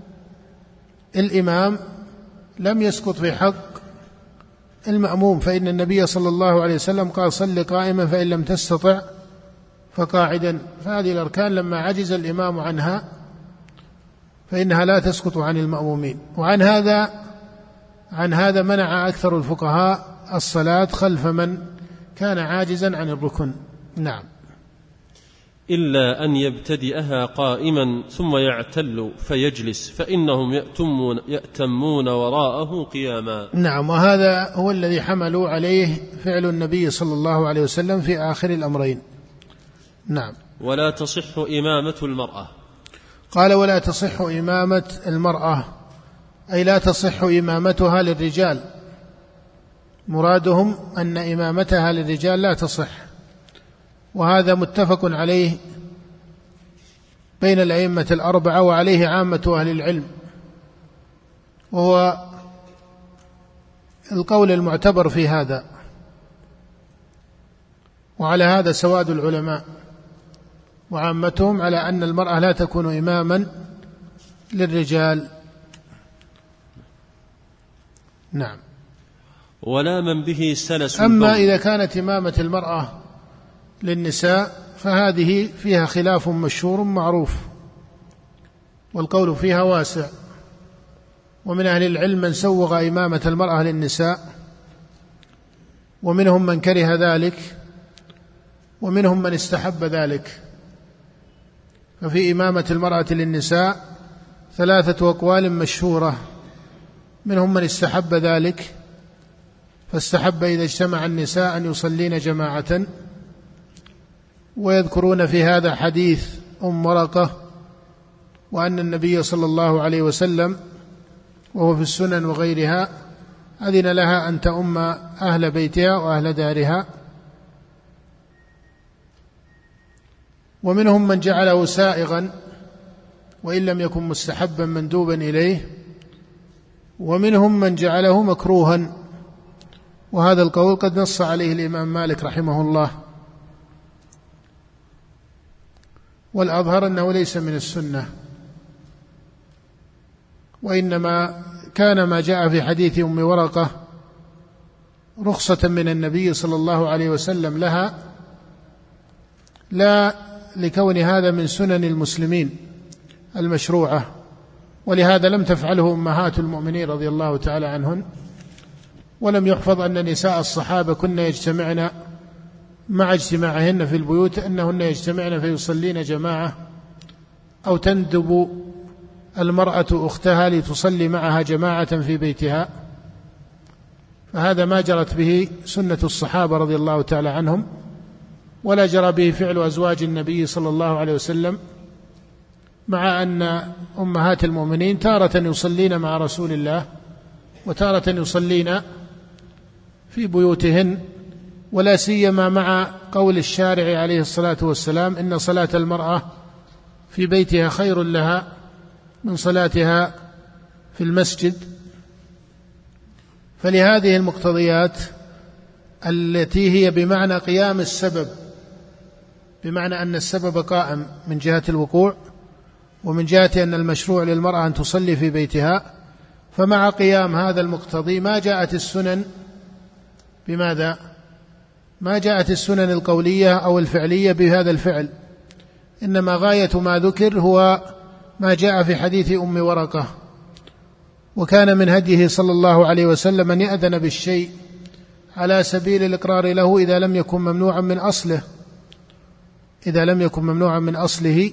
الإمام لم يسقط في حق المأموم، فإن النبي صلى الله عليه وسلم قال صل قائما فإن لم تستطع فقاعدا، فهذه الأركان لما عجز الإمام عنها فإنها لا تسقط عن المأمومين. وعن هذا عن هذا منع أكثر الفقهاء الصلاة خلف من كان عاجزا عن الركن. نعم. إلا أن يبتدئها قائما ثم يعتل فيجلس فإنهم يأتمون, يأتمون وراءه قياما. نعم، وهذا هو الذي حملوا عليه فعل النبي صلى الله عليه وسلم في آخر الأمرين. نعم. ولا تصح إمامة المرأة. قال ولا تصح إمامة المرأة، أي لا تصح إمامتها للرجال، مرادهم أن إمامتها للرجال لا تصح، وهذا متفق عليه بين الأئمة الأربعة وعليه عامة أهل العلم، وهو القول المعتبر في هذا، وعلى هذا سواد العلماء وعامتهم على أن المرأة لا تكون إماما للرجال. نعم. ولا من به سلس. أما إذا كانت إمامة المرأة للنساء فهذه فيها خلاف مشهور معروف، والقول فيها واسع، ومن أهل العلم من سوغ إمامة المرأة للنساء، ومنهم من كره ذلك، ومنهم من استحب ذلك. ففي إمامة المرأة للنساء ثلاثة أقوال مشهورة، منهم من استحب ذلك، فاستحب إذا اجتمع النساء أن يصلين جماعة، ويذكرون في هذا حديث أم ورقة، وأن النبي صلى الله عليه وسلم وهو في السنن وغيرها أذن لها أن تؤم أهل بيتها وأهل دارها. ومنهم من جعله سائغا وإن لم يكن مستحبا مندوبا إليه، ومنهم من جعله مكروها، وهذا القول قد نص عليه الإمام مالك رحمه الله، والأظهر أنه ليس من السنة، وإنما كان ما جاء في حديث أم ورقة رخصة من النبي صلى الله عليه وسلم لها، لا لكون هذا من سنن المسلمين المشروعة، ولهذا لم تفعله أمهات المؤمنين رضي الله تعالى عنهن. ولم يحفظ أن نساء الصحابة كن يجتمعن مع اجتماعهن في البيوت أنهن يجتمعن فيصلين جماعة، أو تندب المرأة أختها لتصلي معها جماعة في بيتها، فهذا ما جرت به سنة الصحابة رضي الله تعالى عنهم، ولا جرى به فعل أزواج النبي صلى الله عليه وسلم، مع أن أمهات المؤمنين تارة يصلين مع رسول الله وتارة يصلين في بيوتهن، ولا سيما مع قول الشارع عليه الصلاة والسلام إن صلاة المرأة في بيتها خير لها من صلاتها في المسجد. فلهذه المقتضيات التي هي بمعنى قيام السبب، بمعنى أن السبب قائم من جهة الوقوع، ومن جهة أن المشروع للمرأة أن تصلي في بيتها، فمع قيام هذا المقتضي ما جاءت السنن بماذا؟ ما جاءت السنن القولية أو الفعلية بهذا الفعل، إنما غاية ما ذكر هو ما جاء في حديث أم ورقة. وكان من هديه صلى الله عليه وسلم أن يأذن بالشيء على سبيل الإقرار له إذا لم يكن ممنوعا من أصله، إذا لم يكن ممنوعا من أصله،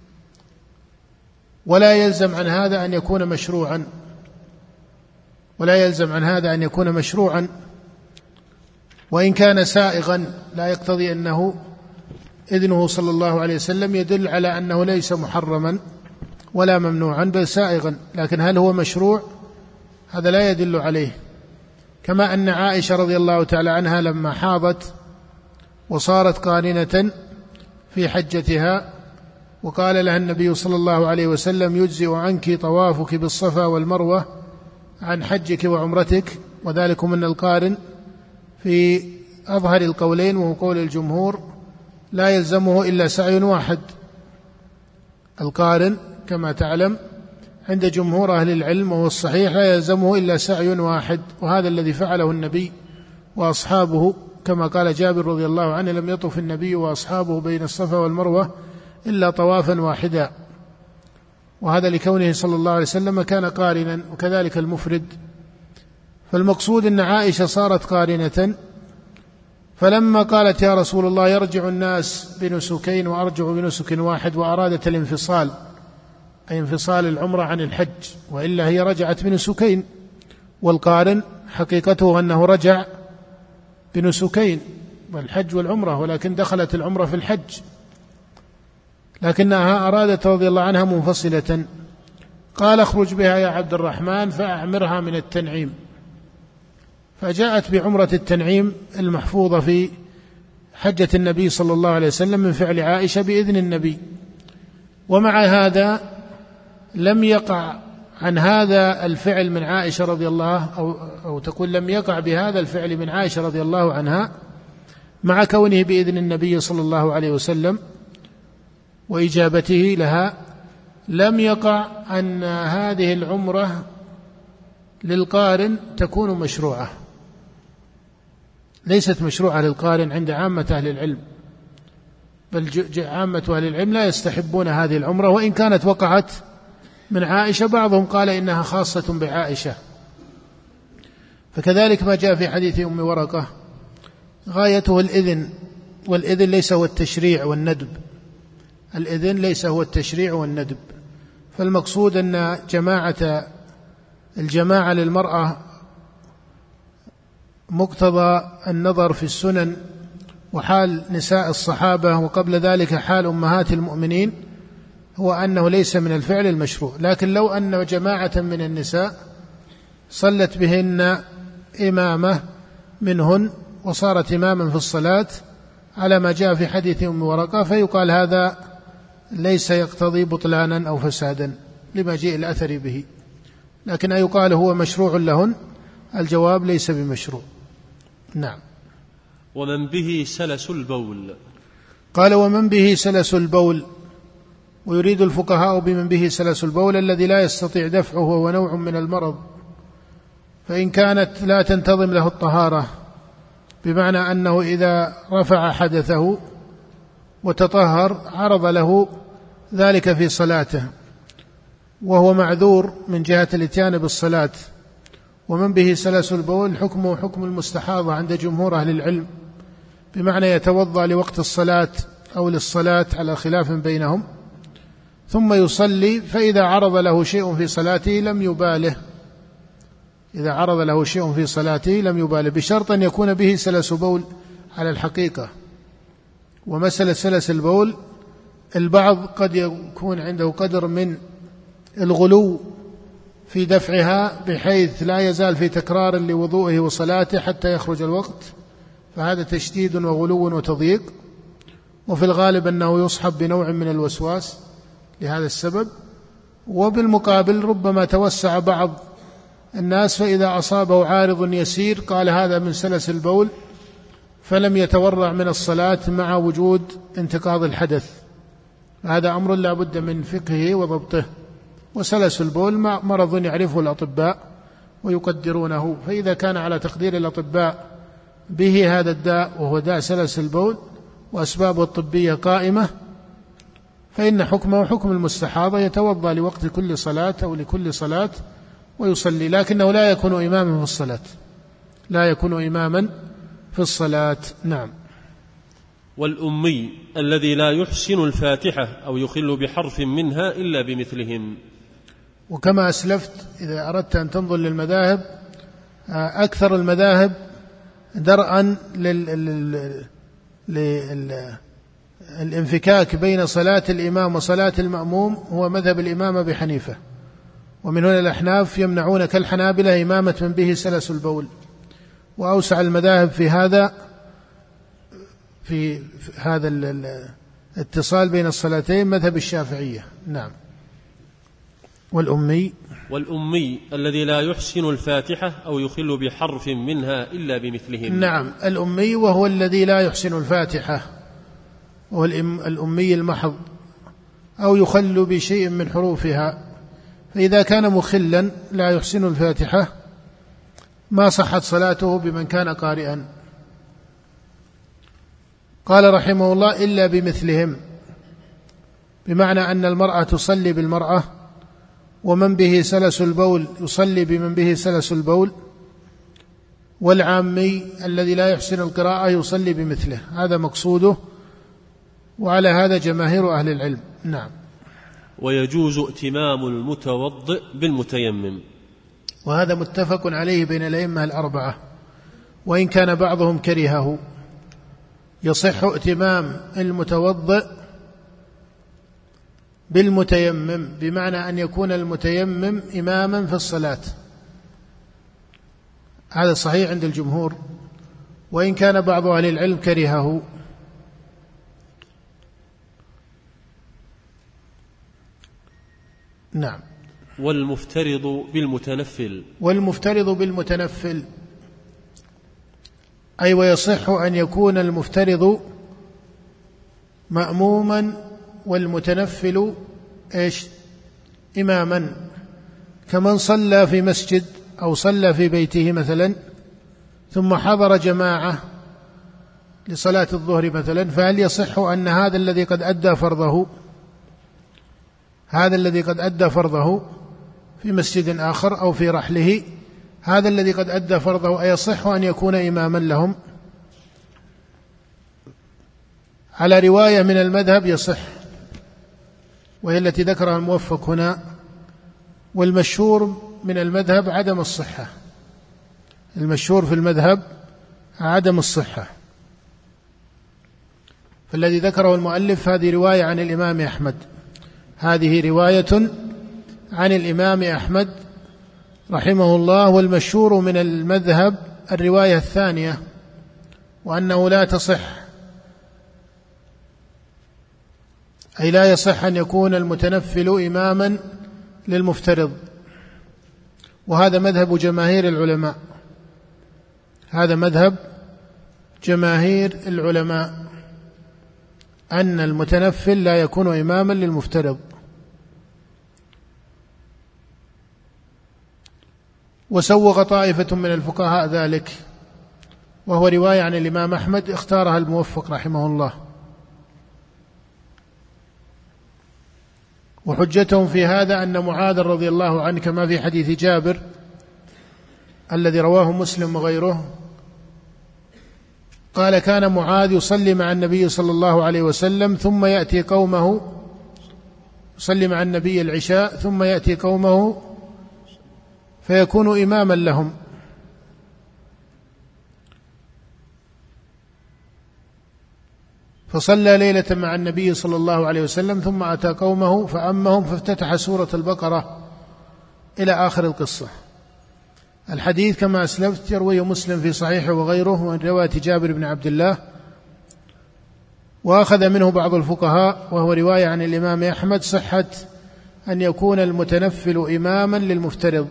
ولا يلزم عن هذا أن يكون مشروعا، ولا يلزم عن هذا أن يكون مشروعا، وإن كان سائغا لا يقتضي أنه إذنه صلى الله عليه وسلم يدل على أنه ليس محرما ولا ممنوعا بل سائغا، لكن هل هو مشروع؟ هذا لا يدل عليه. كما أن عائشة رضي الله تعالى عنها لما حاضت وصارت قارنة في حجتها، وقال لها النبي صلى الله عليه وسلم يجزئ عنك طوافك بالصفا والمروة عن حجك وعمرتك، وذلكم أن القارن في أظهر القولين وهو قول الجمهور لا يلزمه إلا سعي واحد. القارن كما تعلم عند جمهور أهل العلم وهو الصحيح لا يلزمه إلا سعي واحد، وهذا الذي فعله النبي وأصحابه، كما قال جابر رضي الله عنه لم يطف النبي وأصحابه بين الصفا والمروة إلا طوافا واحدا، وهذا لكونه صلى الله عليه وسلم كان قارنا، وكذلك المفرد. فالمقصود أن عائشة صارت قارنة، فلما قالت يا رسول الله يرجع الناس بنسكين وأرجع بنسك واحد، وأرادت الانفصال أي انفصال العمرة عن الحج، وإلا هي رجعت بنسكين، والقارن حقيقته أنه رجع بنسكين والحج والعمرة، ولكن دخلت العمرة في الحج، لكنها أرادت رضي الله عنها منفصلة. قال اخرج بها يا عبد الرحمن فأعمرها من التنعيم، فجاءت بعمرة التنعيم المحفوظة في حجة النبي صلى الله عليه وسلم من فعل عائشة بإذن النبي. ومع هذا لم يقع عن هذا الفعل من عائشة رضي الله أو, أو تقول لم يقع بهذا الفعل من عائشة رضي الله عنها، مع كونه بإذن النبي صلى الله عليه وسلم وإجابته لها، لم يقع أن هذه العمرة للقارن تكون مشروعة، ليست مشروعة للقارن عند عامة أهل العلم، بل عامة أهل العلم لا يستحبون هذه العمرة، وإن كانت وقعت من عائشة، بعضهم قال إنها خاصة بعائشة. فكذلك ما جاء في حديث أم ورقة غايته الإذن، والإذن ليس هو التشريع والندب، الإذن ليس هو التشريع والندب. فالمقصود أن جماعة الجماعة للمرأة مقتضى النظر في السنن وحال نساء الصحابة وقبل ذلك حال أمهات المؤمنين هو أنه ليس من الفعل المشروع. لكن لو أن جماعة من النساء صلت بهن إمامة منهن وصارت إماما في الصلاة على ما جاء في حديث أم ورقة، فيقال هذا ليس يقتضي بطلانا أو فسادا لما جاء الأثر به. لكن أيقال هو مشروع لهن؟ الجواب ليس بمشروع. نعم. ومن به سلس البول. قال ومن به سلس البول، ويريد الفقهاء بمن به سلس البول الذي لا يستطيع دفعه وهو نوع من المرض، فإن كانت لا تنتظم له الطهارة، بمعنى أنه إذا رفع حدثه وتطهر عرض له ذلك في صلاته وهو معذور من جهة الاتيان بالصلاة. ومن به سلس البول حكمه حكم المستحاضة عند جمهور أهل العلم، بمعنى يتوضأ لوقت الصلاة أو للصلاة على خلاف بينهم، ثم يصلي، فإذا عرض له شيء في صلاته لم يباله، إذا عرض له شيء في صلاته لم يباله، بشرط أن يكون به سلس بول على الحقيقة. ومسألة سلس البول البعض قد يكون عنده قدر من الغلو في دفعها بحيث لا يزال في تكرار لوضوءه وصلاته حتى يخرج الوقت، فهذا تشديد وغلو وتضييق، وفي الغالب أنه يصحب بنوع من الوسواس لهذا السبب. وبالمقابل ربما توسع بعض الناس فإذا أصابه عارض يسير قال هذا من سلس البول، فلم يتورع من الصلاة مع وجود انتقاض الحدث. هذا أمر لا بد من فقهه وضبطه. وسلس البول مرض يعرفه الأطباء ويقدرونه، فإذا كان على تقدير الأطباء به هذا الداء وهو داء سلس البول وأسبابه الطبية قائمة، فإن حكمه حكم المستحاضة، يتوضأ لوقت كل صلاة أو لكل صلاة ويصلي، لكنه لا يكون إماما في الصلاة، لا يكون إماما في الصلاة. نعم. والأمي الذي لا يحسن الفاتحة أو يخل بحرف منها إلا بمثلهم. وكما أسلفت إذا أردت أن تنظر للمذاهب، أكثر المذاهب درءا للانفكاك بين صلاة الإمام وصلاة المأموم هو مذهب الإمام أبي حنيفة، ومن هنا الأحناف يمنعون كالحنابلة إمامة من به سلس البول. وأوسع المذاهب في هذا في هذا الاتصال بين الصلاتين مذهب الشافعية. نعم. والأمي والأمي الذي لا يحسن الفاتحة أو يخل بحرف منها إلا بمثلهم. نعم. الأمي وهو الذي لا يحسن الفاتحة، وهو الأمي المحض، أو يخل بشيء من حروفها. فإذا كان مخلا لا يحسن الفاتحة ما صحت صلاته بمن كان قارئا. قال رحمه الله إلا بمثلهم، بمعنى أن المرأة تصلي بالمرأة، ومن به سلس البول يصلي بمن به سلس البول، والعامي الذي لا يحسن القراءة يصلي بمثله. هذا مقصوده، وعلى هذا جماهير أهل العلم. نعم. ويجوز ائتمام المتوضئ بالمتيمم، وهذا متفق عليه بين الأئمة الأربعة، وإن كان بعضهم كرهه. يصح ائتمام المتوضئ بالمتيمم، بمعنى أن يكون المتيمم إماما في الصلاة، هذا صحيح عند الجمهور، وإن كان بعض أهل العلم كرهه. نعم. والمفترض بالمتنفل. والمفترض بالمتنفل أي ويصح أن يكون المفترض مأموما والمتنفل إيش إماما، كمن صلى في مسجد أو صلى في بيته مثلا ثم حضر جماعة لصلاة الظهر مثلا، فهل يصح أن هذا الذي قد أدى فرضه هذا الذي قد أدى فرضه في مسجد آخر أو في رحله، هذا الذي قد أدى فرضه أيصح أن يكون إماما لهم؟ على رواية من المذهب يصح، وهي التي ذكرها الموفق هنا، والمشهور من المذهب عدم الصحة. المشهور في المذهب عدم الصحة، فالذي ذكره المؤلف هذه رواية عن الإمام أحمد، هذه رواية عن الإمام أحمد رحمه الله. والمشهور من المذهب الرواية الثانية، وأنه لا تصح، أي لا يصح أن يكون المتنفل إماما للمفترض، وهذا مذهب جماهير العلماء، هذا مذهب جماهير العلماء أن المتنفل لا يكون إماما للمفترض. وسوغ طائفة من الفقهاء ذلك، وهو رواية عن الإمام أحمد اختارها الموفق رحمه الله. وحجتهم في هذا أن معاذ رضي الله عنه كما في حديث جابر الذي رواه مسلم وغيره قال: كان معاذ يصلي مع النبي صلى الله عليه وسلم ثم يأتي قومه، يصلي مع النبي العشاء ثم يأتي قومه فيكون إماما لهم. فصلى ليلة مع النبي صلى الله عليه وسلم ثم أتى قومه فأمهم فافتتح سورة البقرة إلى آخر القصة. الحديث كما أسلفت يرويه مسلم في صحيحه وغيره من رواية جابر بن عبد الله، وأخذ منه بعض الفقهاء وهو رواية عن الإمام أحمد صحة أن يكون المتنفل إماما للمفترض،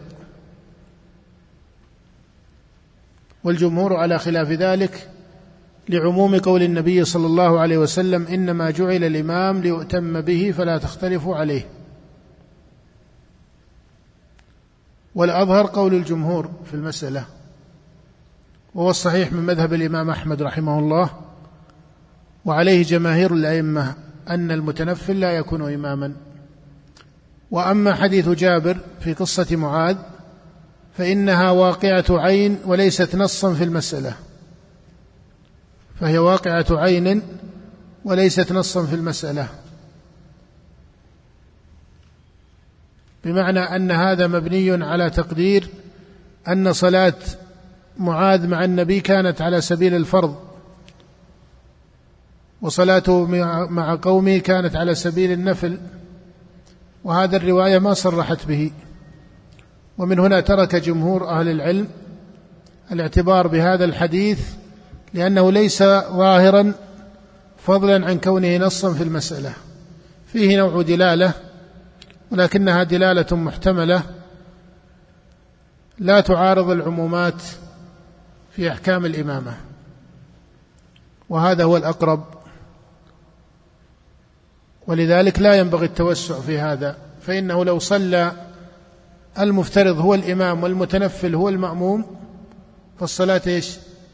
والجمهور على خلاف ذلك لعموم قول النبي صلى الله عليه وسلم: إنما جعل الإمام ليؤتم به فلا تختلفوا عليه. والأظهر قول الجمهور في المسألة، وهو الصحيح من مذهب الإمام أحمد رحمه الله، وعليه جماهير الأئمة أن المتنفل لا يكون إماما. وأما حديث جابر في قصة معاذ فإنها واقعة عين وليست نصا في المسألة، فهي واقعة عين وليست نصا في المسألة، بمعنى أن هذا مبني على تقدير أن صلاة معاذ مع النبي كانت على سبيل الفرض، وصلاته مع قومه كانت على سبيل النفل، وهذا الرواية ما صرحت به. ومن هنا ترك جمهور أهل العلم الاعتبار بهذا الحديث، لأنه ليس ظاهرا فضلا عن كونه نصا في المسألة، فيه نوع دلالة ولكنها دلالة محتملة لا تعارض العمومات في أحكام الإمامة، وهذا هو الأقرب. ولذلك لا ينبغي التوسع في هذا، فإنه لو صلى المفترض هو الإمام والمتنفل هو المأموم فالصلاة إيش؟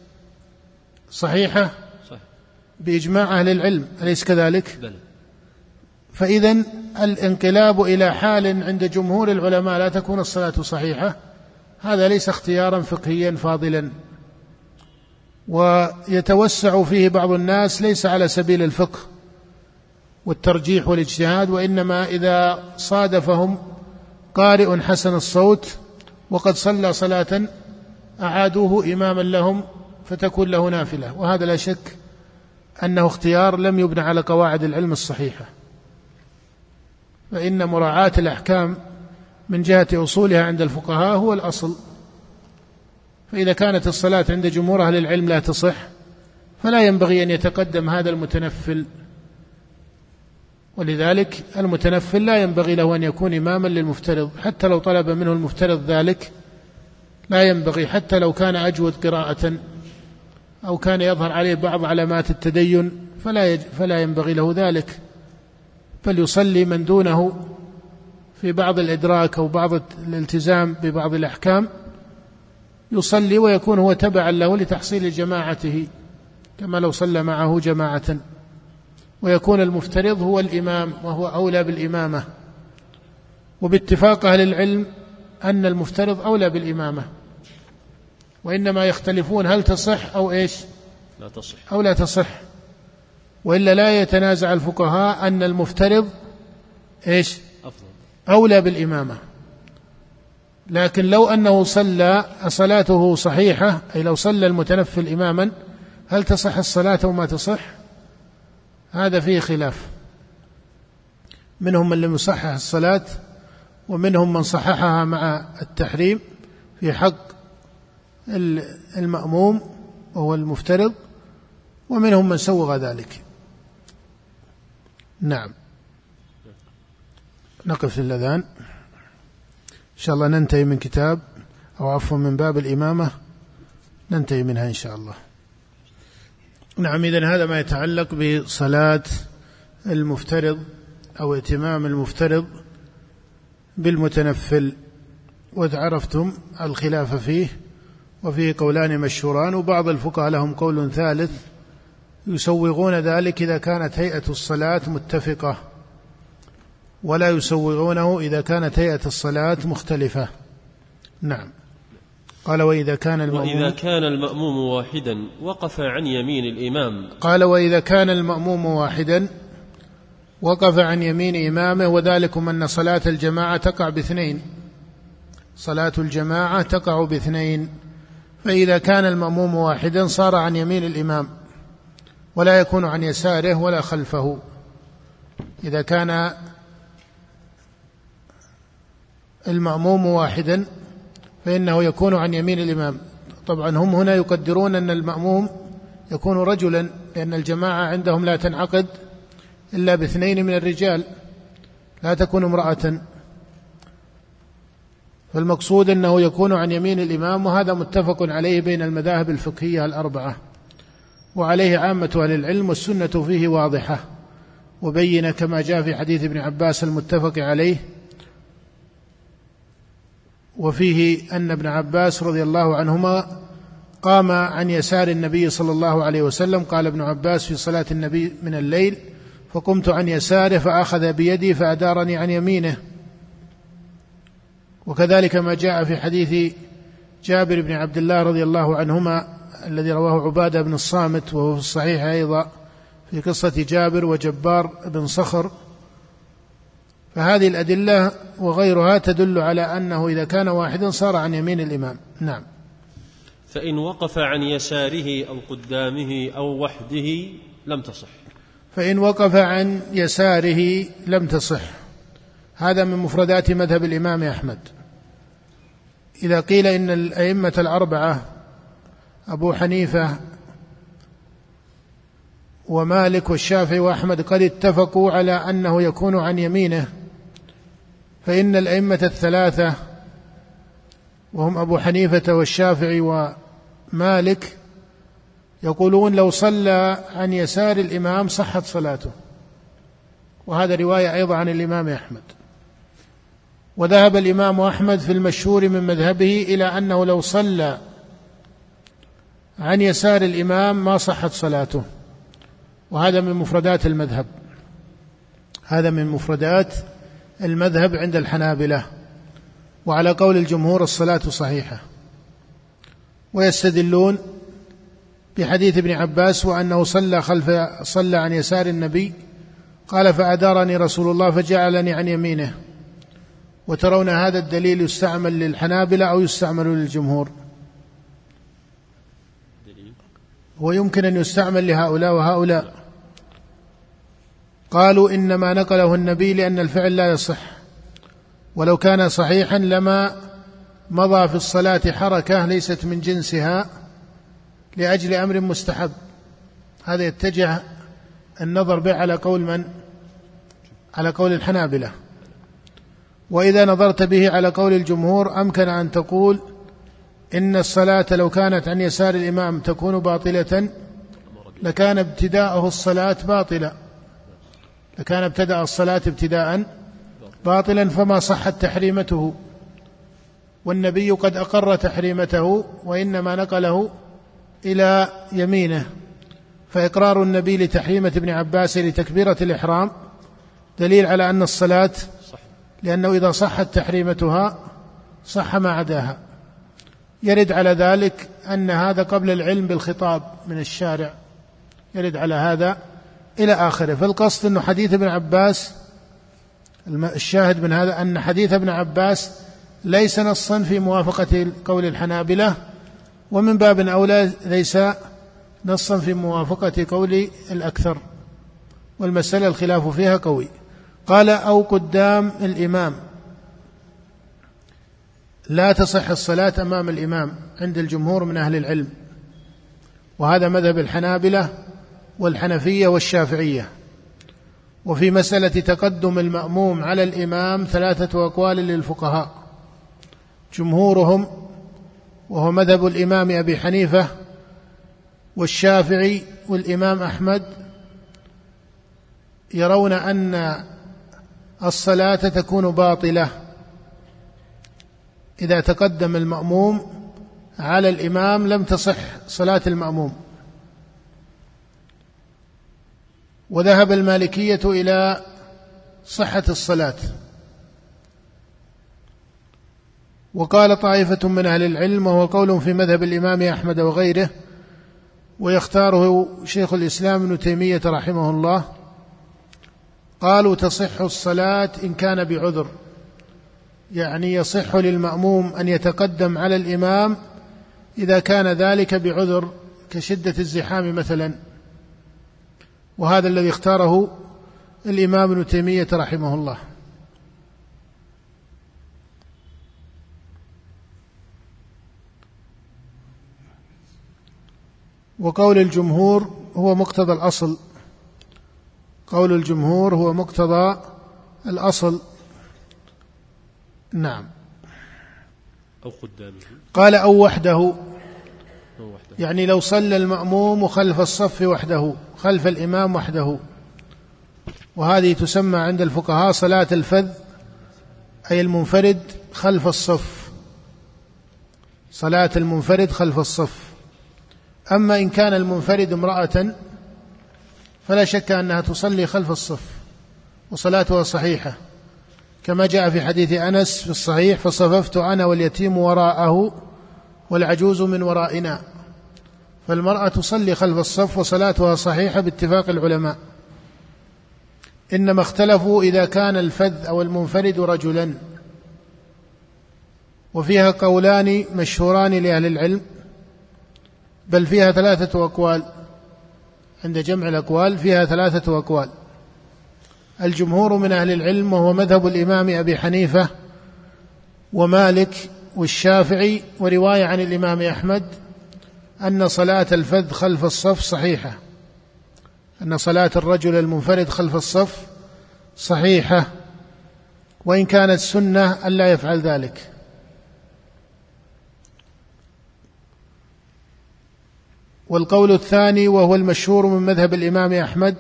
صحيحة صح. بإجماع أهل العلم، أليس كذلك؟ بل. فإذن الانقلاب إلى حال عند جمهور العلماء لا تكون الصلاة صحيحة، هذا ليس اختيارا فقهيا فاضلا، ويتوسع فيه بعض الناس ليس على سبيل الفقه والترجيح والاجتهاد، وإنما إذا صادفهم قارئ حسن الصوت وقد صلى صلاة أعادوه إماما لهم فتكون له نافلة، وهذا لا شك أنه اختيار لم يبنى على قواعد العلم الصحيحة، فإن مراعاة الأحكام من جهة أصولها عند الفقهاء هو الأصل. فإذا كانت الصلاة عند جمهور أهل العلم لا تصح فلا ينبغي أن يتقدم هذا المتنفل، ولذلك المتنفل لا ينبغي له أن يكون إماما للمفترض، حتى لو طلب منه المفترض ذلك لا ينبغي، حتى لو كان أجود قراءة أو كان يظهر عليه بعض علامات التدين فلا, فلا ينبغي له ذلك، بل يصلي من دونه في بعض الإدراك أو بعض الالتزام ببعض الأحكام، يصلي ويكون هو تبعا له لتحصيل جماعته كما لو صلى معه جماعة، ويكون المفترض هو الإمام وهو أولى بالإمامة وباتفاق أهل العلم أن المفترض أولى بالإمامة، وإنما يختلفون هل تصح أو إيش لا تصح أو لا تصح، وإلا لا يتنازع الفقهاء أن المفترض إيش أفضل أولى بالإمامة. لكن لو أنه صلى صلاته صحيحة، أي لو صلى المتنفل إماما هل تصح الصلاة وما تصح؟ هذا فيه خلاف، منهم من لم يصحح الصلاة، ومنهم من صححها مع التحريم في حق المأموم وهو المفترض، ومنهم من سوغ ذلك. نعم. نقف للأذان إن شاء الله، ننتهي من كتاب أو عفوا من باب الإمامة ننتهي منها إن شاء الله. نعم، إذن هذا ما يتعلق بصلاة المفترض أو ائتمام المفترض بالمتنفل، وعرفتم الخلاف فيه، وفيه قولان مشهوران، وبعض الفقهاء لهم قول ثالث يسوغون ذلك إذا كانت هيئة الصلاة متفقة، ولا يسوغونه إذا كانت هيئة الصلاة مختلفة. نعم. قال وإذا كان المأموم وإذا كان المأموم واحدا وقف عن يمين الإمام قال وإذا كان المأموم واحدا وقف عن يمين إمامه، وذلكم أن صلاة الجماعة تقع باثنين، صلاة الجماعة تقع باثنين، فإذا كان المأموم واحدا صار عن يمين الإمام ولا يكون عن يساره ولا خلفه. إذا كان المأموم واحدا فإنه يكون عن يمين الإمام. طبعا هم هنا يقدرون أن المأموم يكون رجلا، لأن الجماعة عندهم لا تنعقد إلا باثنين من الرجال، لا تكون امرأة، فالمقصود أنه يكون عن يمين الإمام، وهذا متفق عليه بين المذاهب الفقهية الأربعة، وعليه عامة أهل العلم، والسنة فيه واضحة وبينة كما جاء في حديث ابن عباس المتفق عليه، وفيه أن ابن عباس رضي الله عنهما قام عن يسار النبي صلى الله عليه وسلم، قال ابن عباس في صلاة النبي من الليل فقمت عن يساره فأخذ بيدي فأدارني عن يمينه. وكذلك ما جاء في حديث جابر بن عبد الله رضي الله عنهما الذي رواه عبادة بن الصامت وهو في الصحيح أيضا، في قصة جابر وجبار بن صخر. فهذه الأدلة وغيرها تدل على أنه إذا كان واحدا صار عن يمين الإمام. نعم. فإن وقف عن يساره أو قدامه أو وحده لم تصح. فإن وقف عن يساره لم تصح. هذا من مفردات مذهب الإمام أحمد. إذا قيل إن الأئمة الأربعة أبو حنيفة ومالك والشافعي وأحمد قد اتفقوا على أنه يكون عن يمينه، فإن الأئمة الثلاثة وهم أبو حنيفة والشافعي ومالك يقولون لو صلى عن يسار الإمام صحت صلاته، وهذا رواية أيضا عن الإمام أحمد. وذهب الإمام أحمد في المشهور من مذهبه إلى أنه لو صلى عن يسار الإمام ما صحت صلاته، وهذا من مفردات المذهب، هذا من مفردات المذهب عند الحنابلة. وعلى قول الجمهور الصلاة صحيحة، ويستدلون بحديث ابن عباس وأنه صلى خلف صلى عن يسار النبي قال فأدارني رسول الله فجعلني عن يمينه. وترون هذا الدليل يستعمل للحنابلة أو يستعمل للجمهور؟ ويمكن أن يستعمل لهؤلاء وهؤلاء. قالوا إنما نقله النبي لأن الفعل لا يصح، ولو كان صحيحا لما مضى في الصلاة حركة ليست من جنسها لأجل أمر مستحب. هذا يتجه النظر به على قول من؟ على قول الحنابلة. وإذا نظرت به على قول الجمهور أمكن أن تقول إن الصلاة لو كانت عن يسار الإمام تكون باطلة لكان ابتداءه الصلاة باطلة، لكان ابتدأ الصلاة ابتداء باطلا فما صحت تحريمته، والنبي قد أقر تحريمته وإنما نقله إلى يمينه. فإقرار النبي لتحريمة ابن عباس لتكبيرة الإحرام دليل على أن الصلاة لأنه إذا صحت تحريمتها صح ما عداها. يرد على ذلك أن هذا قبل العلم بالخطاب من الشارع، يرد على هذا إلى آخره. فالقصد أن حديث ابن عباس، الشاهد من هذا أن حديث ابن عباس ليس نصا في موافقة قول الحنابلة، ومن باب أولى ليس نصا في موافقة قول الأكثر، والمسألة الخلاف فيها قوي. قال أو قدام الإمام، لا تصح الصلاة أمام الإمام عند الجمهور من أهل العلم، وهذا مذهب الحنابلة والحنفية والشافعية. وفي مسألة تقدم المأموم على الإمام ثلاثة أقوال للفقهاء، جمهورهم وهو مذهب الإمام أبي حنيفة والشافعي والإمام أحمد يرون أن الصلاة تكون باطلة إذا تقدم المأموم على الإمام، لم تصح صلاة المأموم. وذهب المالكية إلى صحة الصلاة، وقال طائفة من أهل العلم، وهو قول في مذهب الإمام أحمد وغيره، ويختاره شيخ الإسلام ابن تيمية رحمه الله، قالوا تصح الصلاة إن كان بعذر، يعني يصح للمأموم أن يتقدم على الإمام إذا كان ذلك بعذر كشدة الزحام مثلا، وهذا الذي اختاره الإمام ابن تيمية رحمه الله. وقول الجمهور هو مقتضى الأصل، قول الجمهور هو مقتضى الأصل. نعم. أو قدامه، قال أو وحده، أو وحده، يعني لو صلى المأموم خلف الصف وحده، خلف الإمام وحده، وهذه تسمى عند الفقهاء صلاة الفذ، أي المنفرد خلف الصف، صلاة المنفرد خلف الصف. أما إن كان المنفرد امرأة فلا شك أنها تصلي خلف الصف وصلاتها صحيحة، كما جاء في حديث أنس في الصحيح: فصففت أنا واليتيم وراءه والعجوز من ورائنا. فالمرأة تصلي خلف الصف وصلاتها صحيحة باتفاق العلماء، إنما اختلفوا إذا كان الفذ أو المنفرد رجلا، وفيها قولان مشهوران لأهل العلم، بل فيها ثلاثة أقوال، عند جمع الأقوال فيها ثلاثة أقوال. الجمهور من أهل العلم وهو مذهب الإمام أبي حنيفة ومالك والشافعي ورواية عن الإمام أحمد أن صلاة الفذ خلف الصف صحيحة، أن صلاة الرجل المنفرد خلف الصف صحيحة، وإن كانت سنة ألا يفعل ذلك. والقول الثاني وهو المشهور من مذهب الإمام أحمد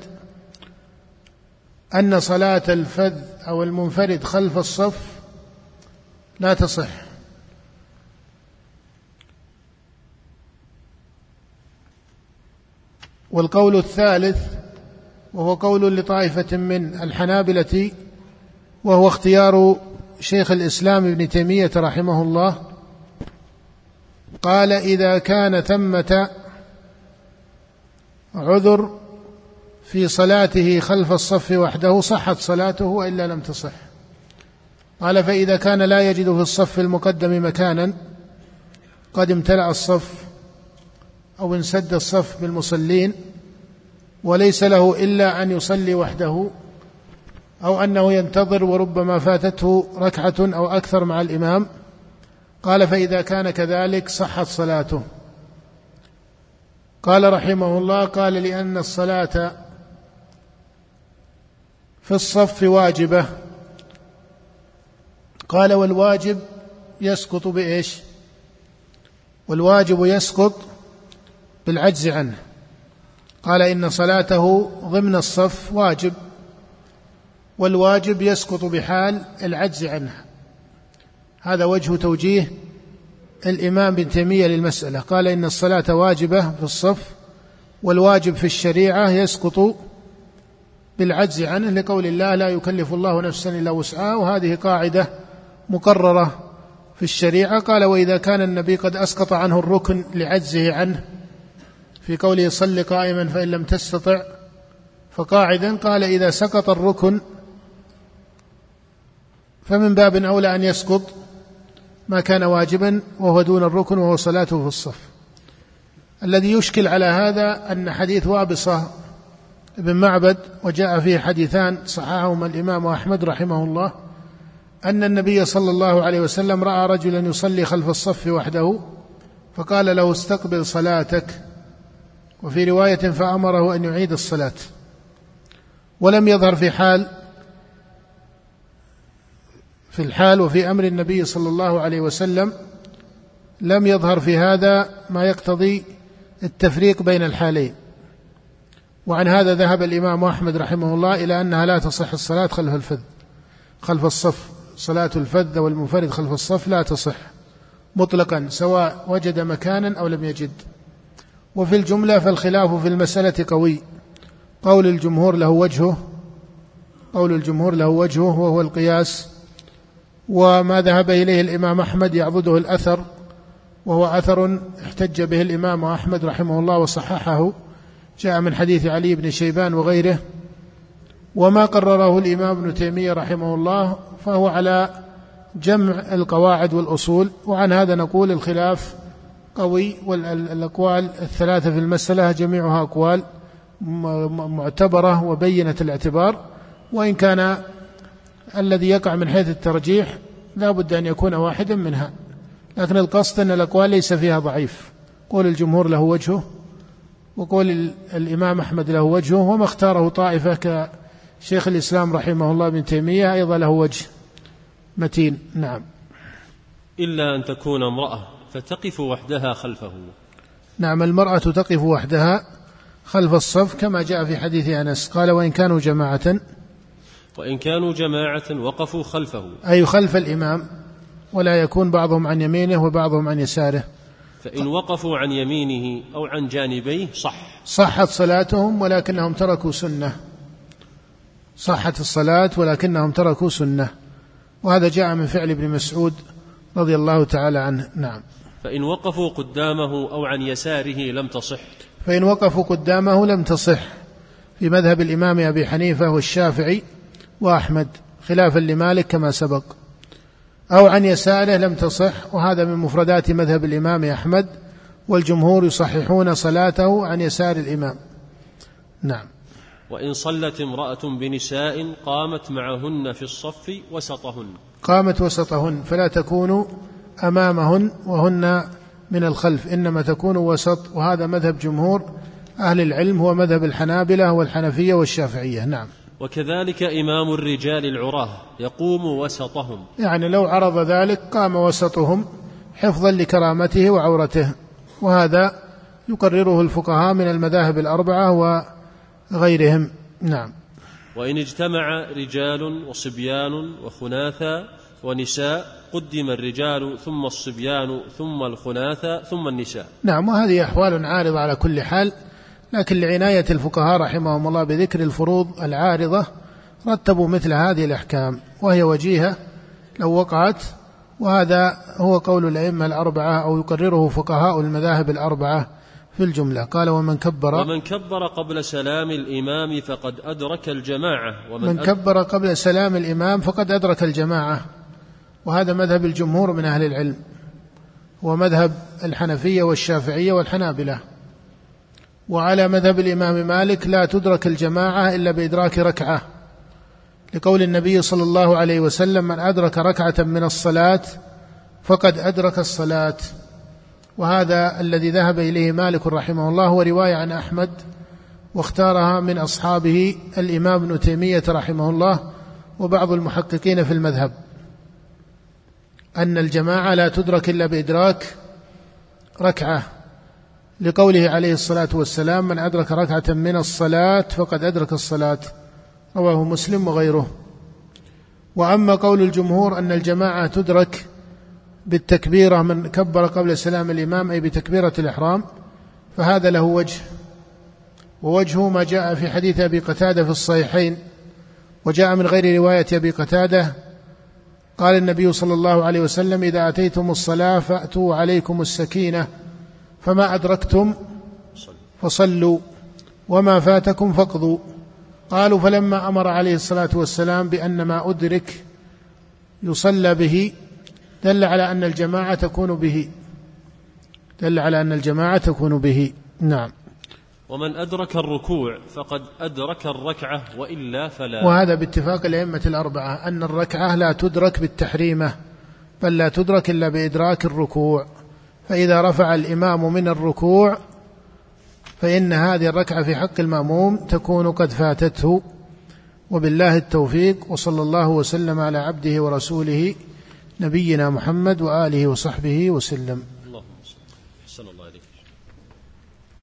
أن صلاة الفذ أو المنفرد خلف الصف لا تصح. والقول الثالث وهو قول لطائفة من الحنابلة، وهو اختيار شيخ الإسلام ابن تيمية رحمه الله، قال إذا كان ثمة عذر في صلاته خلف الصف وحده صحت صلاته وإلا لم تصح. قال فإذا كان لا يجد في الصف المقدم مكانا، قد امتلأ الصف أو انسد الصف بالمصلين وليس له إلا أن يصلي وحده، أو أنه ينتظر وربما فاتته ركعة أو أكثر مع الإمام، قال فإذا كان كذلك صحت صلاته. قال رحمه الله: قال لأن الصلاة في الصف واجبة. قال والواجب يسقط بإيش؟ والواجب يسقط بالعجز عنه. قال إن صلاته ضمن الصف واجب، والواجب يسقط بحال العجز عنه. هذا وجه توجيه الإمام ابن تيمية للمسألة. قال إن الصلاة واجبة في الصف، والواجب في الشريعة يسقط بالعجز عنه، لقول الله لا يكلف الله نفسا إلا وسعها، وهذه قاعدة مقررة في الشريعة. قال وإذا كان النبي قد أسقط عنه الركن لعجزه عنه في قوله صل قائما فإن لم تستطع فقاعدا، قال إذا سقط الركن فمن باب أولى أن يسقط ما كان واجبا وهو دون الركن وهو صلاته في الصف. الذي يشكل على هذا أن حديث وابصة ابن معبد وجاء فيه حديثان صححهما الإمام أحمد رحمه الله، أن النبي صلى الله عليه وسلم رأى رجلا يصلي خلف الصف وحده فقال له استقبل صلاتك، وفي رواية فأمره أن يعيد الصلاة. ولم يظهر في حال في الحال وفي أمر النبي صلى الله عليه وسلم لم يظهر في هذا ما يقتضي التفريق بين الحالين. وعن هذا ذهب الإمام أحمد رحمه الله إلى أنها لا تصح الصلاة خلف الفذ خلف الصف، صلاة الفذ والمنفرد خلف الصف لا تصح مطلقا سواء وجد مكانا أو لم يجد. وفي الجملة فالخلاف في المسألة قوي، قول الجمهور له وجهه قول الجمهور له وجهه وهو القياس، وما ذهب إليه الإمام أحمد يعضده الأثر، وهو أثر احتج به الإمام أحمد رحمه الله وصححه، جاء من حديث علي بن شيبان وغيره. وما قرره الإمام ابن تيمية رحمه الله فهو على جمع القواعد والأصول، وعن هذا نقول الخلاف قوي، والأقوال الثلاثة في المسألة جميعها أقوال معتبرة وبينة الاعتبار، وإن كان الذي يقع من حيث الترجيح لا بد أن يكون واحدا منها، لكن القصد أن الأقوال ليس فيها ضعيف. قول الجمهور له وجهه، وقول الإمام أحمد له وجهه، وما اختاره طائفة كشيخ الإسلام رحمه الله ابن تيمية أيضا له وجه متين. نعم. إلا أن تكون امرأة فتقف وحدها خلفه. نعم، المرأة تقف وحدها خلف الصف كما جاء في حديث أنس، قال وإن كانوا جماعة وإن كانوا جماعة وقفوا خلفه، أي خلف الإمام، ولا يكون بعضهم عن يمينه وبعضهم عن يساره. فإن وقفوا عن يمينه أو عن جانبيه صح صحت صلاتهم ولكنهم تركوا سنة صحت الصلاة ولكنهم تركوا سنة، وهذا جاء من فعل ابن مسعود رضي الله تعالى عنه. نعم. فإن وقفوا قدامه أو عن يساره لم تصح فإن وقفوا قدامه لم تصح في مذهب الإمام أبي حنيفة والشافعي وأحمد، خلافا لمالك كما سبق، أو عن يساره لم تصح، وهذا من مفردات مذهب الإمام أحمد، والجمهور يصححون صلاته عن يسار الإمام. نعم. وإن صلت امرأة بنساء قامت معهن في الصف وسطهن قامت وسطهن، فلا تكون أمامهن وهن من الخلف، إنما تكون وسط، وهذا مذهب جمهور أهل العلم، هو مذهب الحنابلة والحنفية والشافعية. نعم. وكذلك إمام الرجال العراه يقوم وسطهم، يعني لو عرض ذلك قام وسطهم حفظا لكرامته وعورته، وهذا يقرره الفقهاء من المذاهب الأربعة وغيرهم. نعم. وإن اجتمع رجال وصبيان وخناثا ونساء قدم الرجال ثم الصبيان ثم الخناثا ثم النساء. نعم، وهذه أحوال عارضة على كل حال، لكن لعناية الفقهاء رحمهم الله بذكر الفروض العارضة رتبوا مثل هذه الأحكام، وهي وجيهة لو وقعت، وهذا هو قول الأئمة الأربعة أو يقرره فقهاء المذاهب الأربعة في الجملة. قال ومن كبر ومن كبر قبل سلام الإمام فقد أدرك الجماعة ومن من كبر قبل سلام الإمام فقد أدرك الجماعة، وهذا مذهب الجمهور من أهل العلم، ومذهب الحنفية والشافعية والحنابلة. وعلى مذهب الإمام مالك لا تدرك الجماعة إلا بإدراك ركعة، لقول النبي صلى الله عليه وسلم من أدرك ركعة من الصلاة فقد أدرك الصلاة، وهذا الذي ذهب إليه مالك رحمه الله، هو رواية عن أحمد، واختارها من أصحابه الإمام ابن تيمية رحمه الله وبعض المحققين في المذهب، أن الجماعة لا تدرك إلا بإدراك ركعة، لقوله عليه الصلاة والسلام من أدرك ركعة من الصلاة فقد أدرك الصلاة، رواه مسلم وغيره. وأما قول الجمهور أن الجماعة تدرك بالتكبيرة من كبر قبل سلام الإمام أي بتكبيرة الإحرام، فهذا له وجه، ووجهه ما جاء في حديث أبي قتادة في الصحيحين، وجاء من غير رواية أبي قتادة قال النبي صلى الله عليه وسلم: إذا أتيتم الصلاة فأتوا عليكم السكينة، فما أدركتم فصلوا وما فاتكم فاقضوا. قالوا: فلما أمر عليه الصلاة والسلام بأن ما أدرك يصلى به دل على أن الجماعة تكون به دل على أن الجماعة تكون به. نعم. ومن أدرك الركوع فقد أدرك الركعة وإلا فلا. وهذا باتفاق الأئمة الأربعة أن الركعة لا تدرك بالتحريمة، بل لا تدرك إلا بإدراك الركوع، فإذا رفع الإمام من الركوع فإن هذه الركعة في حق المأموم تكون قد فاتته. وبالله التوفيق، وصلى الله وسلم على عبده ورسوله نبينا محمد وآله وصحبه وسلم.